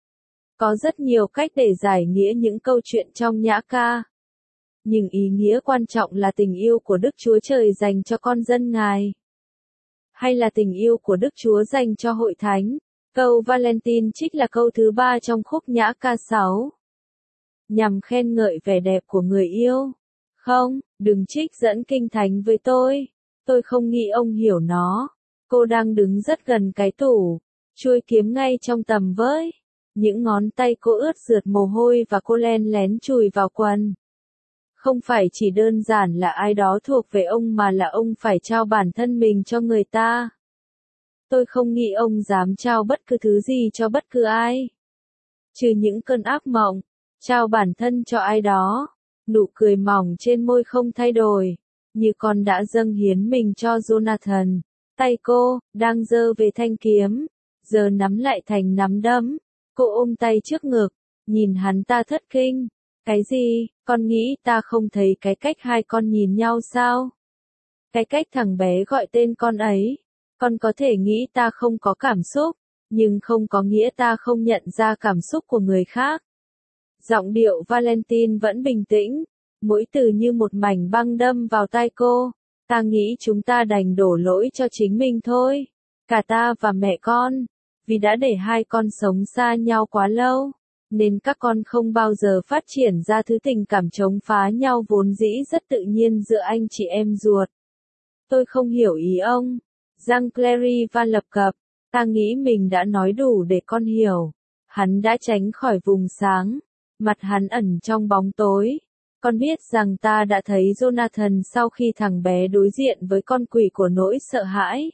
Có rất nhiều cách để giải nghĩa những câu chuyện trong Nhã ca. Nhưng ý nghĩa quan trọng là tình yêu của Đức Chúa Trời dành cho con dân Ngài. Hay là tình yêu của Đức Chúa dành cho hội thánh. Câu Valentine trích là câu thứ ba trong khúc Nhã ca sáu. Nhằm khen ngợi vẻ đẹp của người yêu. Không, đừng trích dẫn kinh thánh với tôi. Tôi không nghĩ ông hiểu nó. Cô đang đứng rất gần cái tủ, chuôi kiếm ngay trong tầm với. Những ngón tay cô ướt rượt mồ hôi và cô len lén chùi vào quần. Không phải chỉ đơn giản là ai đó thuộc về ông mà là ông phải trao bản thân mình cho người ta. Tôi không nghĩ ông dám trao bất cứ thứ gì cho bất cứ ai. Trừ những cơn ác mộng, trao bản thân cho ai đó. Nụ cười mỏng trên môi không thay đổi, như con đã dâng hiến mình cho Jonathan. Tay cô, đang giơ về thanh kiếm, giờ nắm lại thành nắm đấm. Cô ôm tay trước ngực, nhìn hắn ta thất kinh. Cái gì, con nghĩ ta không thấy cái cách hai con nhìn nhau sao? Cái cách thằng bé gọi tên con ấy. Con có thể nghĩ ta không có cảm xúc, nhưng không có nghĩa ta không nhận ra cảm xúc của người khác. Giọng điệu Valentine vẫn bình tĩnh, mỗi từ như một mảnh băng đâm vào tai cô. Ta nghĩ chúng ta đành đổ lỗi cho chính mình thôi. Cả ta và mẹ con. Vì đã để hai con sống xa nhau quá lâu, nên các con không bao giờ phát triển ra thứ tình cảm chống phá nhau vốn dĩ rất tự nhiên giữa anh chị em ruột. Tôi không hiểu ý ông. Giang Clary va lập cập. Ta nghĩ mình đã nói đủ để con hiểu. Hắn đã tránh khỏi vùng sáng. Mặt hắn ẩn trong bóng tối. Con biết rằng ta đã thấy Jonathan sau khi thằng bé đối diện với con quỷ của nỗi sợ hãi.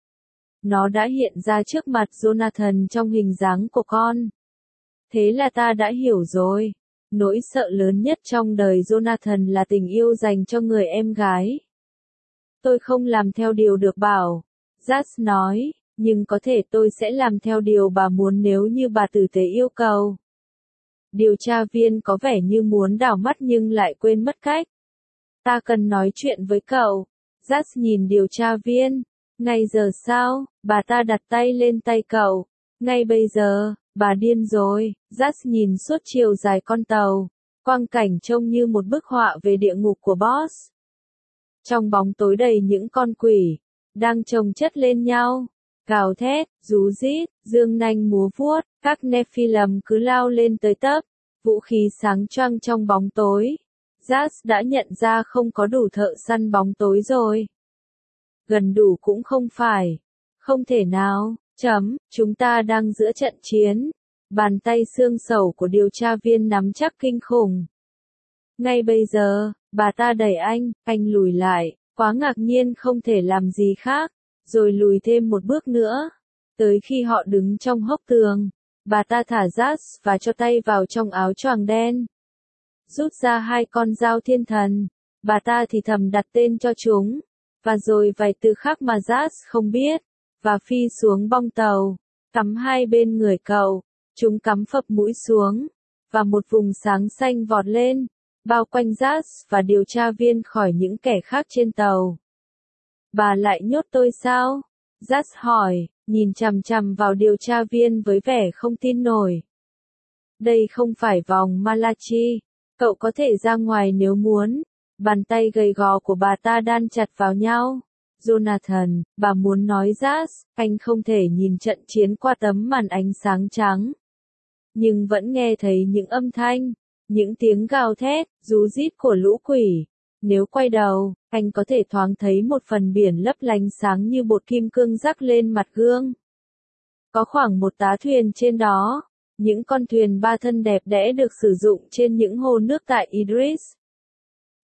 Nó đã hiện ra trước mặt Jonathan trong hình dáng của con. Thế là ta đã hiểu rồi. Nỗi sợ lớn nhất trong đời Jonathan là tình yêu dành cho người em gái. Tôi không làm theo điều được bảo. Jazz nói, nhưng có thể tôi sẽ làm theo điều bà muốn nếu như bà tử tế yêu cầu. Điều tra viên có vẻ như muốn đảo mắt nhưng lại quên mất cách. Ta cần nói chuyện với cậu. Jazz nhìn điều tra viên. Ngay giờ sao? Bà ta đặt tay lên tay cậu. Ngay bây giờ, bà điên rồi. Jazz nhìn suốt chiều dài con tàu. Quang cảnh trông như một bức họa về địa ngục của Boss. Trong bóng tối đầy những con quỷ, đang chồng chất lên nhau. Gào thét, rú rít, dương nanh múa vuốt, các Nephilim cứ lao lên tới tấp. Vũ khí sáng choang trong bóng tối. Jazz đã nhận ra không có đủ thợ săn bóng tối rồi. Gần đủ cũng không phải. Không thể nào, chấm, chúng ta đang giữa trận chiến. Bàn tay xương sầu của điều tra viên nắm chắc kinh khủng. Ngay bây giờ, bà ta đẩy anh, anh lùi lại, quá ngạc nhiên không thể làm gì khác, rồi lùi thêm một bước nữa. Tới khi họ đứng trong hốc tường, bà ta thả Jazz và cho tay vào trong áo choàng đen. Rút ra hai con dao thiên thần, bà ta thì thầm đặt tên cho chúng. Và rồi vài từ khác mà Jazz không biết, và phi xuống bong tàu, cắm hai bên người cậu, chúng cắm phập mũi xuống, và một vùng sáng xanh vọt lên, bao quanh Jazz và điều tra viên khỏi những kẻ khác trên tàu. Bà lại nhốt tôi sao? Jazz hỏi, nhìn chằm chằm vào điều tra viên với vẻ không tin nổi. Đây không phải vòng Malachi, cậu có thể ra ngoài nếu muốn. Bàn tay gầy gò của bà ta đan chặt vào nhau. Jonathan, bà muốn nói Jazz, anh không thể nhìn trận chiến qua tấm màn ánh sáng trắng. Nhưng vẫn nghe thấy những âm thanh, những tiếng gào thét, rú rít của lũ quỷ. Nếu quay đầu, anh có thể thoáng thấy một phần biển lấp lánh sáng như bột kim cương rắc lên mặt gương. Có khoảng một tá thuyền trên đó. Những con thuyền ba thân đẹp đẽ được sử dụng trên những hồ nước tại Idris.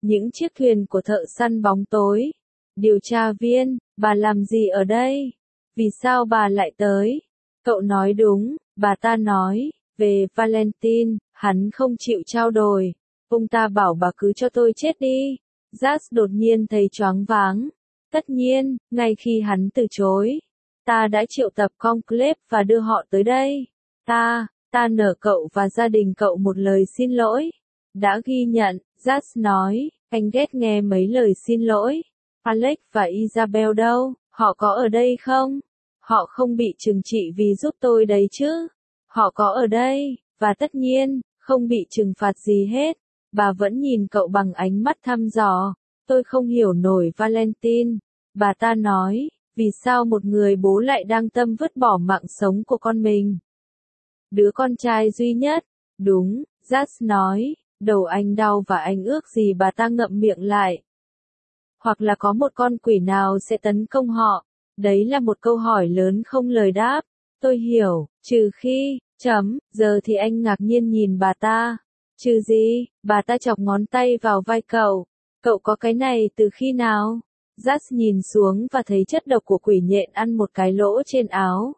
những chiếc thuyền của thợ săn bóng tối. Điều tra viên, bà làm gì ở đây? Vì sao bà lại tới? Cậu nói đúng, bà ta nói, về Valentine, hắn không chịu trao đổi. Ông ta bảo bà cứ cho tôi chết đi. Jas đột nhiên thấy choáng váng. Tất nhiên, ngay khi hắn từ chối, ta đã triệu tập Conclave và đưa họ tới đây. Ta, ta nợ cậu và gia đình cậu một lời xin lỗi. Đã ghi nhận, Jas nói, anh ghét nghe mấy lời xin lỗi. Alex và Isabel đâu, họ có ở đây không? Họ không bị trừng trị vì giúp tôi đấy chứ? Họ có ở đây, và tất nhiên, không bị trừng phạt gì hết. Bà vẫn nhìn cậu bằng ánh mắt thăm dò. Tôi không hiểu nổi Valentine. Bà ta nói, vì sao một người bố lại đang tâm vứt bỏ mạng sống của con mình? Đứa con trai duy nhất. Đúng, Jas nói, đầu anh đau và anh ước gì bà ta ngậm miệng lại. Hoặc là có một con quỷ nào sẽ tấn công họ. Đấy là một câu hỏi lớn không lời đáp. Tôi hiểu, trừ khi, chấm, giờ thì anh ngạc nhiên nhìn bà ta. Trừ gì, bà ta chọc ngón tay vào vai cậu. Cậu có cái này từ khi nào? Jas nhìn xuống và thấy chất độc của quỷ nhện ăn một cái lỗ trên áo.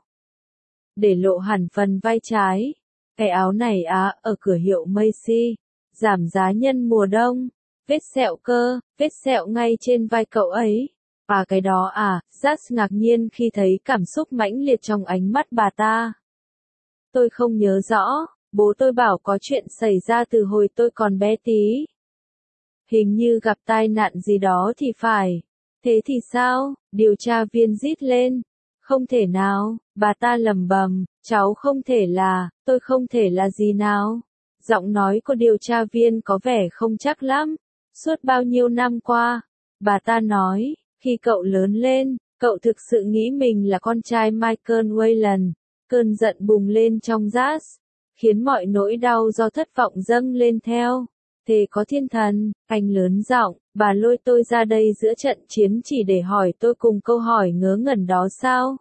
Để lộ hẳn phần vai trái. Cái áo này á, ở cửa hiệu Macy. Giảm giá nhân mùa đông. Vết sẹo cơ, vết sẹo ngay trên vai cậu ấy. À cái đó à, Jas ngạc nhiên khi thấy cảm xúc mãnh liệt trong ánh mắt bà ta. Tôi không nhớ rõ, bố tôi bảo có chuyện xảy ra từ hồi tôi còn bé tí. Hình như gặp tai nạn gì đó thì phải. Thế thì sao? Điều tra viên rít lên. Không thể nào, bà ta lẩm bẩm, cháu không thể là, tôi không thể là gì nào. Giọng nói của điều tra viên có vẻ không chắc lắm. Suốt bao nhiêu năm qua, bà ta nói, khi cậu lớn lên, cậu thực sự nghĩ mình là con trai Michael Wayland. Cơn giận bùng lên trong Jas, khiến mọi nỗi đau do thất vọng dâng lên theo. Thế có thiên thần, anh lớn giọng, bà lôi tôi ra đây giữa trận chiến chỉ để hỏi tôi cùng câu hỏi ngớ ngẩn đó sao?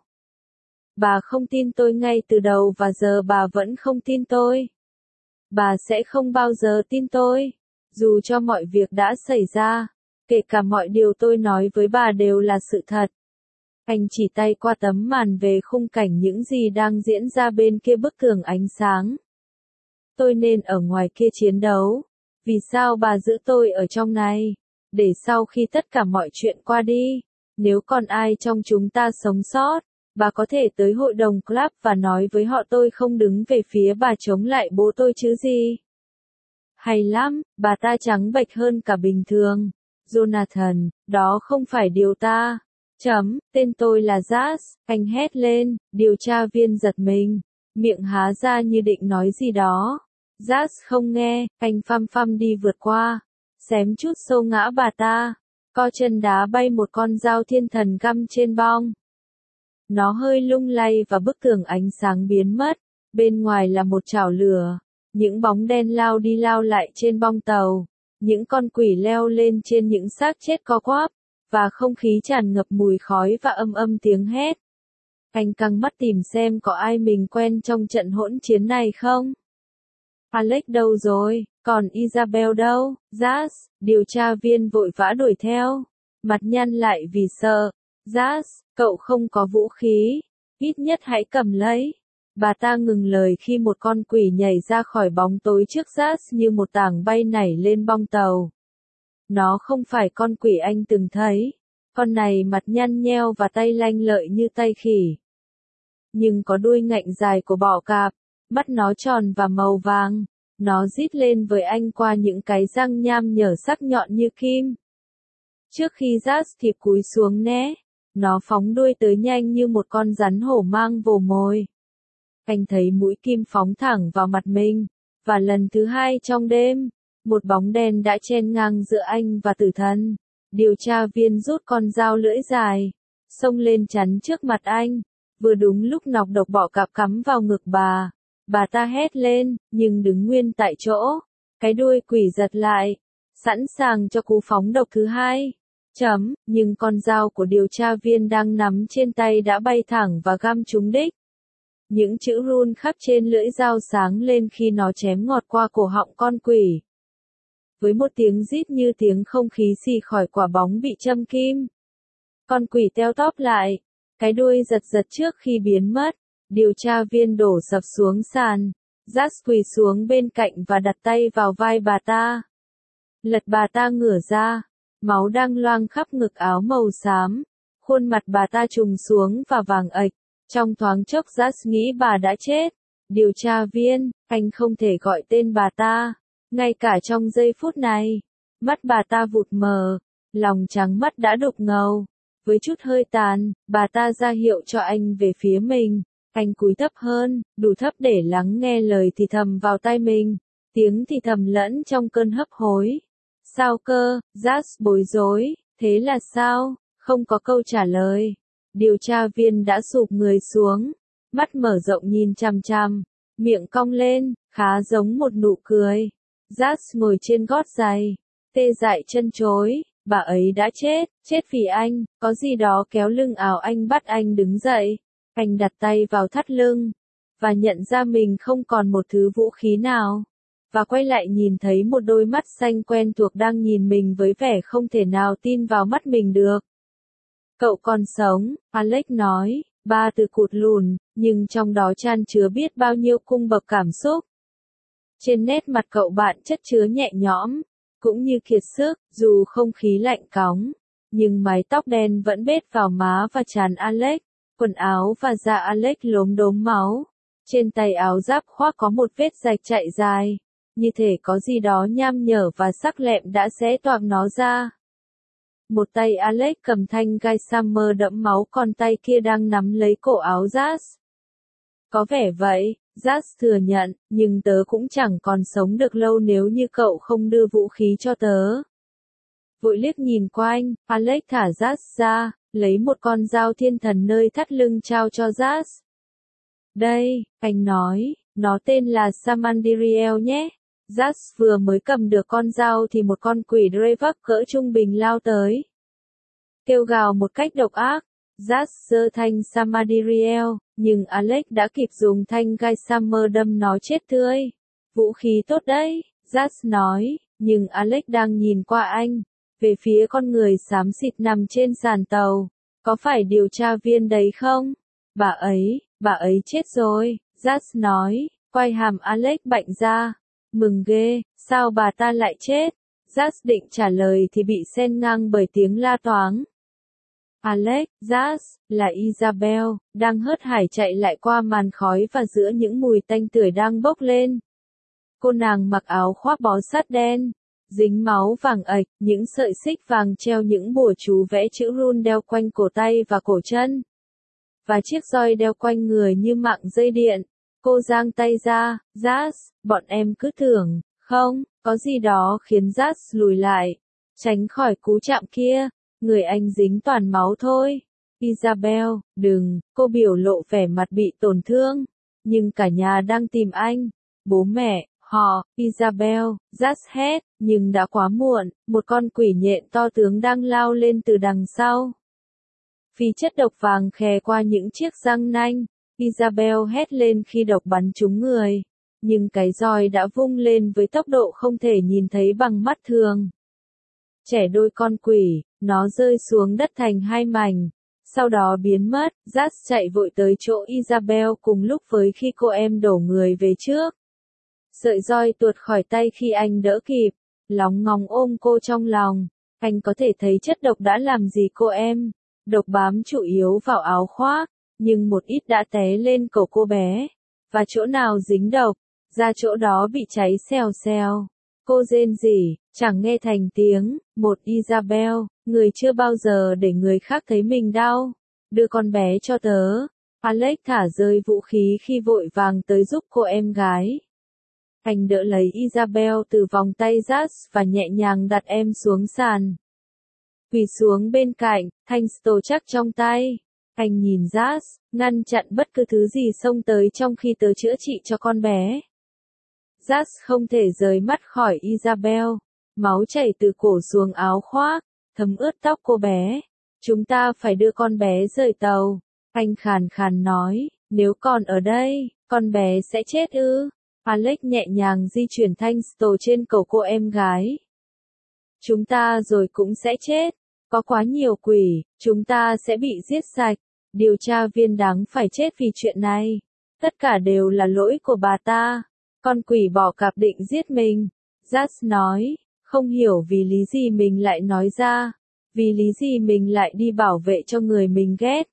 Bà không tin tôi ngay từ đầu và giờ bà vẫn không tin tôi. Bà sẽ không bao giờ tin tôi, dù cho mọi việc đã xảy ra, kể cả mọi điều tôi nói với bà đều là sự thật. Anh chỉ tay qua tấm màn về khung cảnh những gì đang diễn ra bên kia bức tường ánh sáng. Tôi nên ở ngoài kia chiến đấu. Vì sao bà giữ tôi ở trong này? Để sau khi tất cả mọi chuyện qua đi, nếu còn ai trong chúng ta sống sót, bà có thể tới hội đồng club và nói với họ tôi không đứng về phía bà chống lại bố tôi chứ gì. Hay lắm, bà ta trắng bệch hơn cả bình thường. Jonathan, đó không phải điều ta. Chấm, tên tôi là Jas, anh hét lên, điều tra viên giật mình, miệng há ra như định nói gì đó. Jas không nghe, anh phăm phăm đi vượt qua, xém chút xô ngã bà ta, co chân đá bay một con dao thiên thần găm trên bong. Nó hơi lung lay và bức tường ánh sáng biến mất, bên ngoài là một chảo lửa, những bóng đen lao đi lao lại trên bong tàu, những con quỷ leo lên trên những xác chết co quắp, và không khí tràn ngập mùi khói và âm âm tiếng hét. Anh căng mắt tìm xem có ai mình quen trong trận hỗn chiến này không? Alex đâu rồi? Còn Isabel đâu? Jas, điều tra viên vội vã đuổi theo, mặt nhăn lại vì sợ. Jas, cậu không có vũ khí, ít nhất hãy cầm lấy. Bà ta ngừng lời khi một con quỷ nhảy ra khỏi bóng tối trước Jas như một tảng bay nảy lên bong tàu. Nó không phải con quỷ anh từng thấy. Con này mặt nhăn nheo và tay lanh lợi như tay khỉ. Nhưng có đuôi ngạnh dài của bọ cạp, mắt nó tròn và màu vàng. Nó rít lên với anh qua những cái răng nham nhở sắc nhọn như kim. Trước khi Jas kịp cúi xuống né, nó phóng đuôi tới nhanh như một con rắn hổ mang vồ mồi. Anh thấy mũi kim phóng thẳng vào mặt mình, và lần thứ hai trong đêm, một bóng đen đã chen ngang giữa anh và tử thần. Điều tra viên rút con dao lưỡi dài, xông lên chắn trước mặt anh, vừa đúng lúc nọc độc bọ cạp cắm vào ngực bà. Bà ta hét lên, nhưng đứng nguyên tại chỗ, cái đuôi quỷ giật lại, sẵn sàng cho cú phóng độc thứ hai. Chấm, nhưng con dao của điều tra viên đang nắm trên tay đã bay thẳng và găm trúng đích. Những chữ run khắp trên lưỡi dao sáng lên khi nó chém ngọt qua cổ họng con quỷ. với một tiếng rít như tiếng không khí xì khỏi quả bóng bị châm kim. Con quỷ teo tóp lại, cái đuôi giật giật trước khi biến mất. Điều tra viên đổ sập xuống sàn. Jas quỳ xuống bên cạnh và đặt tay vào vai bà ta. Lật bà ta ngửa ra, máu đang loang khắp ngực áo màu xám. Khuôn mặt bà ta trùng xuống và vàng ạch. Trong thoáng chốc Jas nghĩ bà đã chết. Điều tra viên, anh không thể gọi tên bà ta. Ngay cả trong giây phút này, mắt bà ta vụt mờ, lòng trắng mắt đã đục ngầu. Với chút hơi tàn, bà ta ra hiệu cho anh về phía mình. Anh cúi thấp hơn, đủ thấp để lắng nghe lời thì thầm vào tai mình. Tiếng thì thầm lẫn trong cơn hấp hối. Sao cơ? Jas bối rối. Thế là sao? Không có câu trả lời. Điều tra viên đã sụp người xuống. Mắt mở rộng nhìn chằm chằm. Miệng cong lên, khá giống một nụ cười. Jas ngồi trên gót giày. Tê dại chân chối. Bà ấy đã chết, chết vì anh. Có gì đó kéo lưng áo anh bắt anh đứng dậy. Anh đặt tay vào thắt lưng, và nhận ra mình không còn một thứ vũ khí nào. Và quay lại nhìn thấy một đôi mắt xanh quen thuộc đang nhìn mình với vẻ không thể nào tin vào mắt mình được. Cậu còn sống, Alex nói, ba từ cụt lùn, nhưng trong đó chan chứa biết bao nhiêu cung bậc cảm xúc. Trên nét mặt cậu bạn chất chứa nhẹ nhõm, cũng như kiệt sức, dù không khí lạnh cóng, nhưng mái tóc đen vẫn bết vào má và trán Alex. Quần áo và da Alex lốm đốm máu. Trên tay áo giáp khoác có một vết rạch chạy dài. Như thể có gì đó nham nhở và sắc lẹm đã xé toạc nó ra. Một tay Alex cầm thanh gai Summer đẫm máu, còn tay kia đang nắm lấy cổ áo Jas. Có vẻ vậy, Jas thừa nhận, nhưng tớ cũng chẳng còn sống được lâu nếu như cậu không đưa vũ khí cho tớ. Vội liếc nhìn quanh, Alex thả Jas ra, lấy một con dao thiên thần nơi thắt lưng trao cho Jas. Đây, anh nói, nó tên là Samandiriel nhé. Jas vừa mới cầm được con dao thì một con quỷ Dravak cỡ trung bình lao tới. Kêu gào một cách độc ác, Jas giơ thanh Samandiriel, nhưng Alex đã kịp dùng thanh gai Summer đâm nó chết tươi. Vũ khí tốt đấy, Jas nói, nhưng Alex đang nhìn qua anh. Về phía con người xám xịt nằm trên sàn tàu. Có phải điều tra viên đấy không? Bà ấy, bà ấy chết rồi, Jas nói, quay hàm Alex bạnh ra. Mừng ghê, sao bà ta lại chết? Jas định trả lời thì bị xen ngang bởi tiếng la toáng. Alex, Jas, là Isabel, đang hớt hải chạy lại qua màn khói và giữa những mùi tanh tưởi đang bốc lên. Cô nàng mặc áo khoác bó sát đen. Dính máu vàng ạch, những sợi xích vàng treo những bùa chú vẽ chữ rune đeo quanh cổ tay và cổ chân. Và chiếc roi đeo quanh người như mạng dây điện. Cô giang tay ra, Jas, bọn em cứ tưởng, không, có gì đó khiến Jas lùi lại. Tránh khỏi cú chạm kia, người anh dính toàn máu thôi. Isabel, đừng, cô biểu lộ vẻ mặt bị tổn thương. Nhưng cả nhà đang tìm anh. Bố mẹ, họ, Isabel, Jas hét, nhưng đã quá muộn, một con quỷ nhện to tướng đang lao lên từ đằng sau. Phi chất độc vàng khè qua những chiếc răng nanh, Isabel hét lên khi độc bắn trúng người. Nhưng cái roi đã vung lên với tốc độ không thể nhìn thấy bằng mắt thường. Trẻ đôi con quỷ, nó rơi xuống đất thành hai mảnh. Sau đó biến mất, Jas chạy vội tới chỗ Isabel cùng lúc với khi cô em đổ người về trước. Sợi roi tuột khỏi tay khi anh đỡ kịp, lóng ngóng ôm cô trong lòng. Anh có thể thấy chất độc đã làm gì cô em. Độc bám chủ yếu vào áo khoác, nhưng một ít đã té lên cổ cô bé. Và chỗ nào dính độc, ra chỗ đó bị cháy xèo xèo. Cô rên rỉ, chẳng nghe thành tiếng. Một Isabel, người chưa bao giờ để người khác thấy mình đau. Đưa con bé cho tớ. Alex thả rơi vũ khí khi vội vàng tới giúp cô em gái. Anh đỡ lấy Isabel từ vòng tay Jas và nhẹ nhàng đặt em xuống sàn. Quỳ xuống bên cạnh, thanh stồ chắc trong tay. Anh nhìn Jas, ngăn chặn bất cứ thứ gì xông tới trong khi tớ chữa trị cho con bé. Jas không thể rời mắt khỏi Isabel. Máu chảy từ cổ xuống áo khoác, thấm ướt tóc cô bé. Chúng ta phải đưa con bé rời tàu. Anh khàn khàn nói, nếu còn ở đây, con bé sẽ chết ư. Alex nhẹ nhàng di chuyển thanh stồ trên cổ cô em gái. chúng ta rồi cũng sẽ chết. Có quá nhiều quỷ, chúng ta sẽ bị giết sạch. Điều tra viên đáng phải chết vì chuyện này. Tất cả đều là lỗi của bà ta. Con quỷ bỏ cạp định giết mình. Jas nói, không hiểu vì lý gì mình lại nói ra. Vì lý gì mình lại đi bảo vệ cho người mình ghét.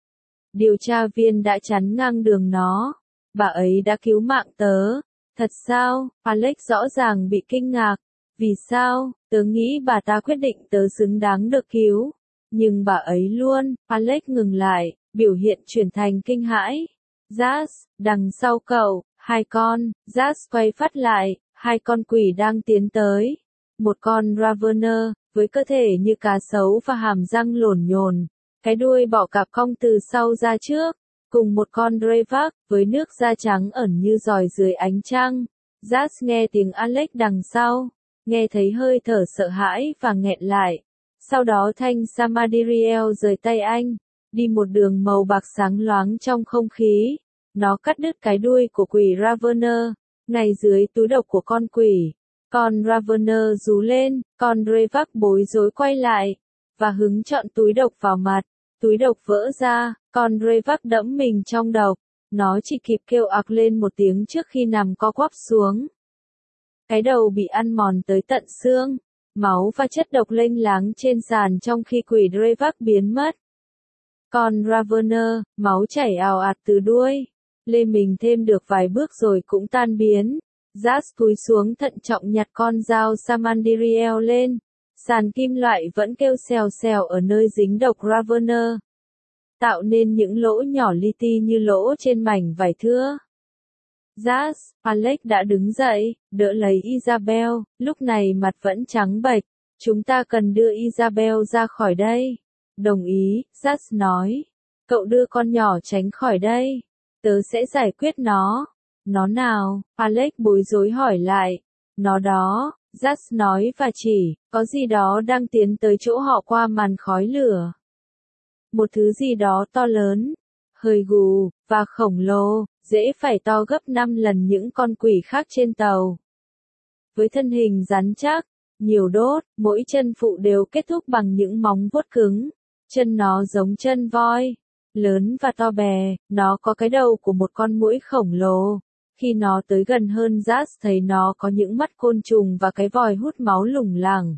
Điều tra viên đã chắn ngang đường nó. Bà ấy đã cứu mạng tớ. Thật sao? Alex rõ ràng bị kinh ngạc. Vì sao? Tớ nghĩ bà ta quyết định tớ xứng đáng được cứu. Nhưng bà ấy luôn. Alex ngừng lại, biểu hiện chuyển thành kinh hãi. Jas, đằng sau cậu, hai con. Jas quay phát lại, hai con quỷ đang tiến tới. Một con Ravener, với cơ thể như cá sấu và hàm răng lổn nhồn. Cái đuôi bọ cạp cong từ sau ra trước. Cùng một con Dravak, với nước da trắng ẩn như giòi dưới ánh trăng. Jas nghe tiếng Alex đằng sau. Nghe thấy hơi thở sợ hãi và nghẹn lại. Sau đó thanh Samadiriel rời tay anh. Đi một đường màu bạc sáng loáng trong không khí. Nó cắt đứt cái đuôi của quỷ Ravener. Ngay dưới túi độc của con quỷ. Con Ravener rú lên. Con Dravak bối rối quay lại. Và hứng chọn túi độc vào mặt. Túi độc vỡ ra. Con Dravak đẫm mình trong độc. Nó chỉ kịp kêu ặc lên một tiếng trước khi nằm co quắp xuống. Cái đầu bị ăn mòn tới tận xương. Máu và chất độc lênh láng trên sàn trong khi quỷ Dravak biến mất. Con Ravener, máu chảy ào ạt từ đuôi. Lê mình thêm được vài bước rồi cũng tan biến. Jas cúi xuống thận trọng nhặt con dao Samadiriel lên. Sàn kim loại vẫn kêu xèo xèo ở nơi dính độc Ravener. Tạo nên những lỗ nhỏ li ti như lỗ trên mảnh vải thưa. Jas, Alex đã đứng dậy, đỡ lấy Isabel, lúc này mặt vẫn trắng bệch. Chúng ta cần đưa Isabel ra khỏi đây. Đồng ý, Jas nói. Cậu đưa con nhỏ tránh khỏi đây. Tớ sẽ giải quyết nó. Nó nào? Alex bối rối hỏi lại. Nó đó, Jas nói và chỉ, có gì đó đang tiến tới chỗ họ qua màn khói lửa. Một thứ gì đó to lớn, hơi gù, và khổng lồ, dễ phải to gấp năm lần những con quỷ khác trên tàu. Với thân hình rắn chắc, nhiều đốt, mỗi chân phụ đều kết thúc bằng những móng vuốt cứng. Chân nó giống chân voi, lớn và to bè, nó có cái đầu của một con muỗi khổng lồ. Khi nó tới gần hơn Jas thấy nó có những mắt côn trùng và cái vòi hút máu lủng lẳng.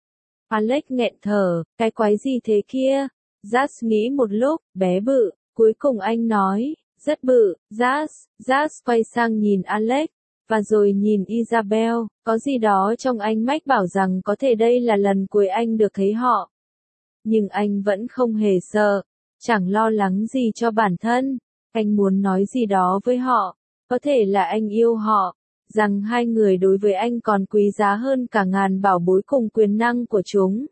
Alex nghẹn thở, cái quái gì thế kia? Jas nghĩ một lúc, bé bự, cuối cùng anh nói, rất bự. Jas, Jas quay sang nhìn Alex, và rồi nhìn Isabel, có gì đó trong ánh mắt bảo rằng có thể đây là lần cuối anh được thấy họ. Nhưng anh vẫn không hề sợ, chẳng lo lắng gì cho bản thân, anh muốn nói gì đó với họ, có thể là anh yêu họ, rằng hai người đối với anh còn quý giá hơn cả ngàn bảo bối cùng quyền năng của chúng.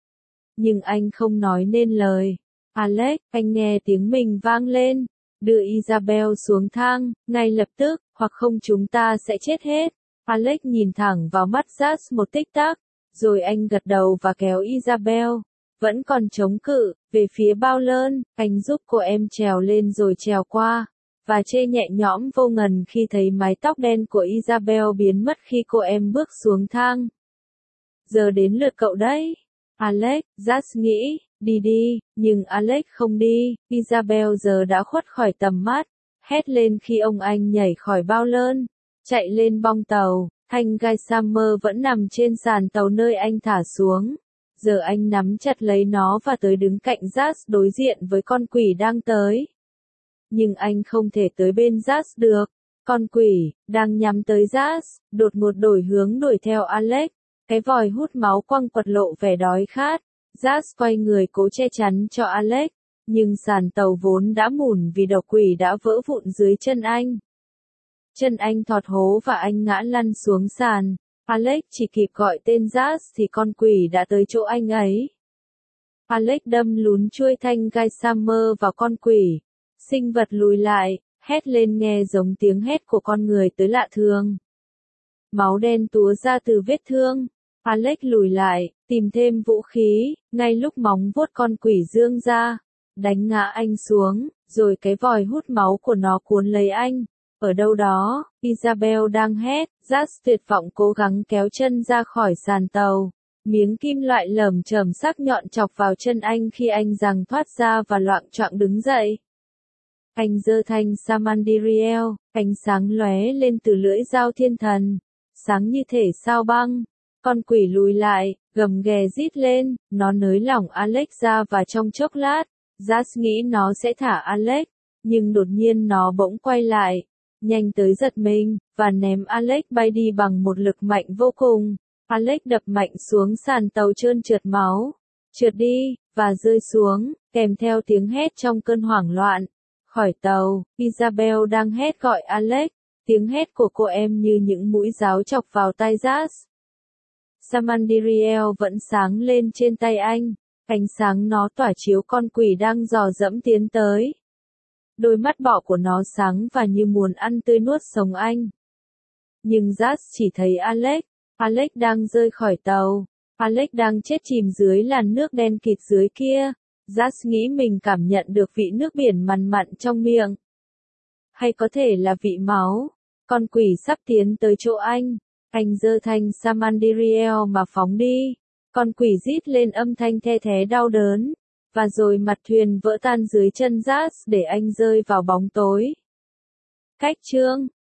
Nhưng anh không nói nên lời. Alex, anh nghe tiếng mình vang lên, đưa Isabel xuống thang, ngay lập tức, hoặc không chúng ta sẽ chết hết. Alex nhìn thẳng vào mắt Jas một tích tắc, rồi anh gật đầu và kéo Isabel, vẫn còn chống cự, về phía bao lơn, anh giúp cô em trèo lên rồi trèo qua, và chê nhẹ nhõm vô ngần khi thấy mái tóc đen của Isabel biến mất khi cô em bước xuống thang. Giờ đến lượt cậu đấy. Alex, Jas nghĩ, đi đi, nhưng Alex không đi, Isabel giờ đã khuất khỏi tầm mắt, hét lên khi ông anh nhảy khỏi bao lơn, chạy lên bong tàu, thanh Guy Summer vẫn nằm trên sàn tàu nơi anh thả xuống. Giờ anh nắm chặt lấy nó và tới đứng cạnh Jas đối diện với con quỷ đang tới. Nhưng anh không thể tới bên Jas được. Con quỷ, đang nhắm tới Jas, đột ngột đổi hướng đuổi theo Alex. Cái vòi hút máu quăng quật lộ vẻ đói khát. Jas quay người cố che chắn cho Alex. Nhưng sàn tàu vốn đã mủn vì độc quỷ đã vỡ vụn dưới chân anh. Chân anh thọt hố và anh ngã lăn xuống sàn. Alex chỉ kịp gọi tên Jas thì con quỷ đã tới chỗ anh ấy. Alex đâm lún chuôi thanh Guy Summer vào con quỷ. Sinh vật lùi lại, hét lên nghe giống tiếng hét của con người tới lạ thường. Máu đen túa ra từ vết thương. Alex lùi lại, tìm thêm vũ khí, ngay lúc móng vuốt con quỷ dương ra, đánh ngã anh xuống, rồi cái vòi hút máu của nó cuốn lấy anh. Ở đâu đó, Isabel đang hét, Jas tuyệt vọng cố gắng kéo chân ra khỏi sàn tàu, Miếng kim loại lởm chởm sắc nhọn chọc vào chân anh khi anh giằng thoát ra và loạng choạng đứng dậy. Anh giơ thanh Samandiriel, ánh sáng lóe lên từ lưỡi dao thiên thần, sáng như thể sao băng. Con quỷ lùi lại, gầm ghè rít lên, nó nới lỏng Alex ra và trong chốc lát, Jas nghĩ nó sẽ thả Alex, nhưng đột nhiên nó bỗng quay lại, nhanh tới giật mình, và ném Alex bay đi bằng một lực mạnh vô cùng. Alex đập mạnh xuống sàn tàu trơn trượt máu, trượt đi, và rơi xuống, kèm theo tiếng hét trong cơn hoảng loạn. Khỏi tàu, Isabel đang hét gọi Alex, tiếng hét của cô em như những mũi giáo chọc vào tai Jas. Samandiriel vẫn sáng lên trên tay anh, ánh sáng nó tỏa chiếu con quỷ đang dò dẫm tiến tới. Đôi mắt bọ của nó sáng và như muốn ăn tươi nuốt sống anh. Nhưng Jas chỉ thấy Alex, Alex đang rơi khỏi tàu, Alex đang chết chìm dưới làn nước đen kịt dưới kia. Jas nghĩ mình cảm nhận được vị nước biển mằn mặn trong miệng. Hay có thể là vị máu. Con quỷ sắp tiến tới chỗ anh. Anh giơ thanh Samandiriel mà phóng đi. Con quỷ rít lên âm thanh the thé đau đớn. Và rồi mặt thuyền vỡ tan dưới chân Jas để anh rơi vào bóng tối. Cách chương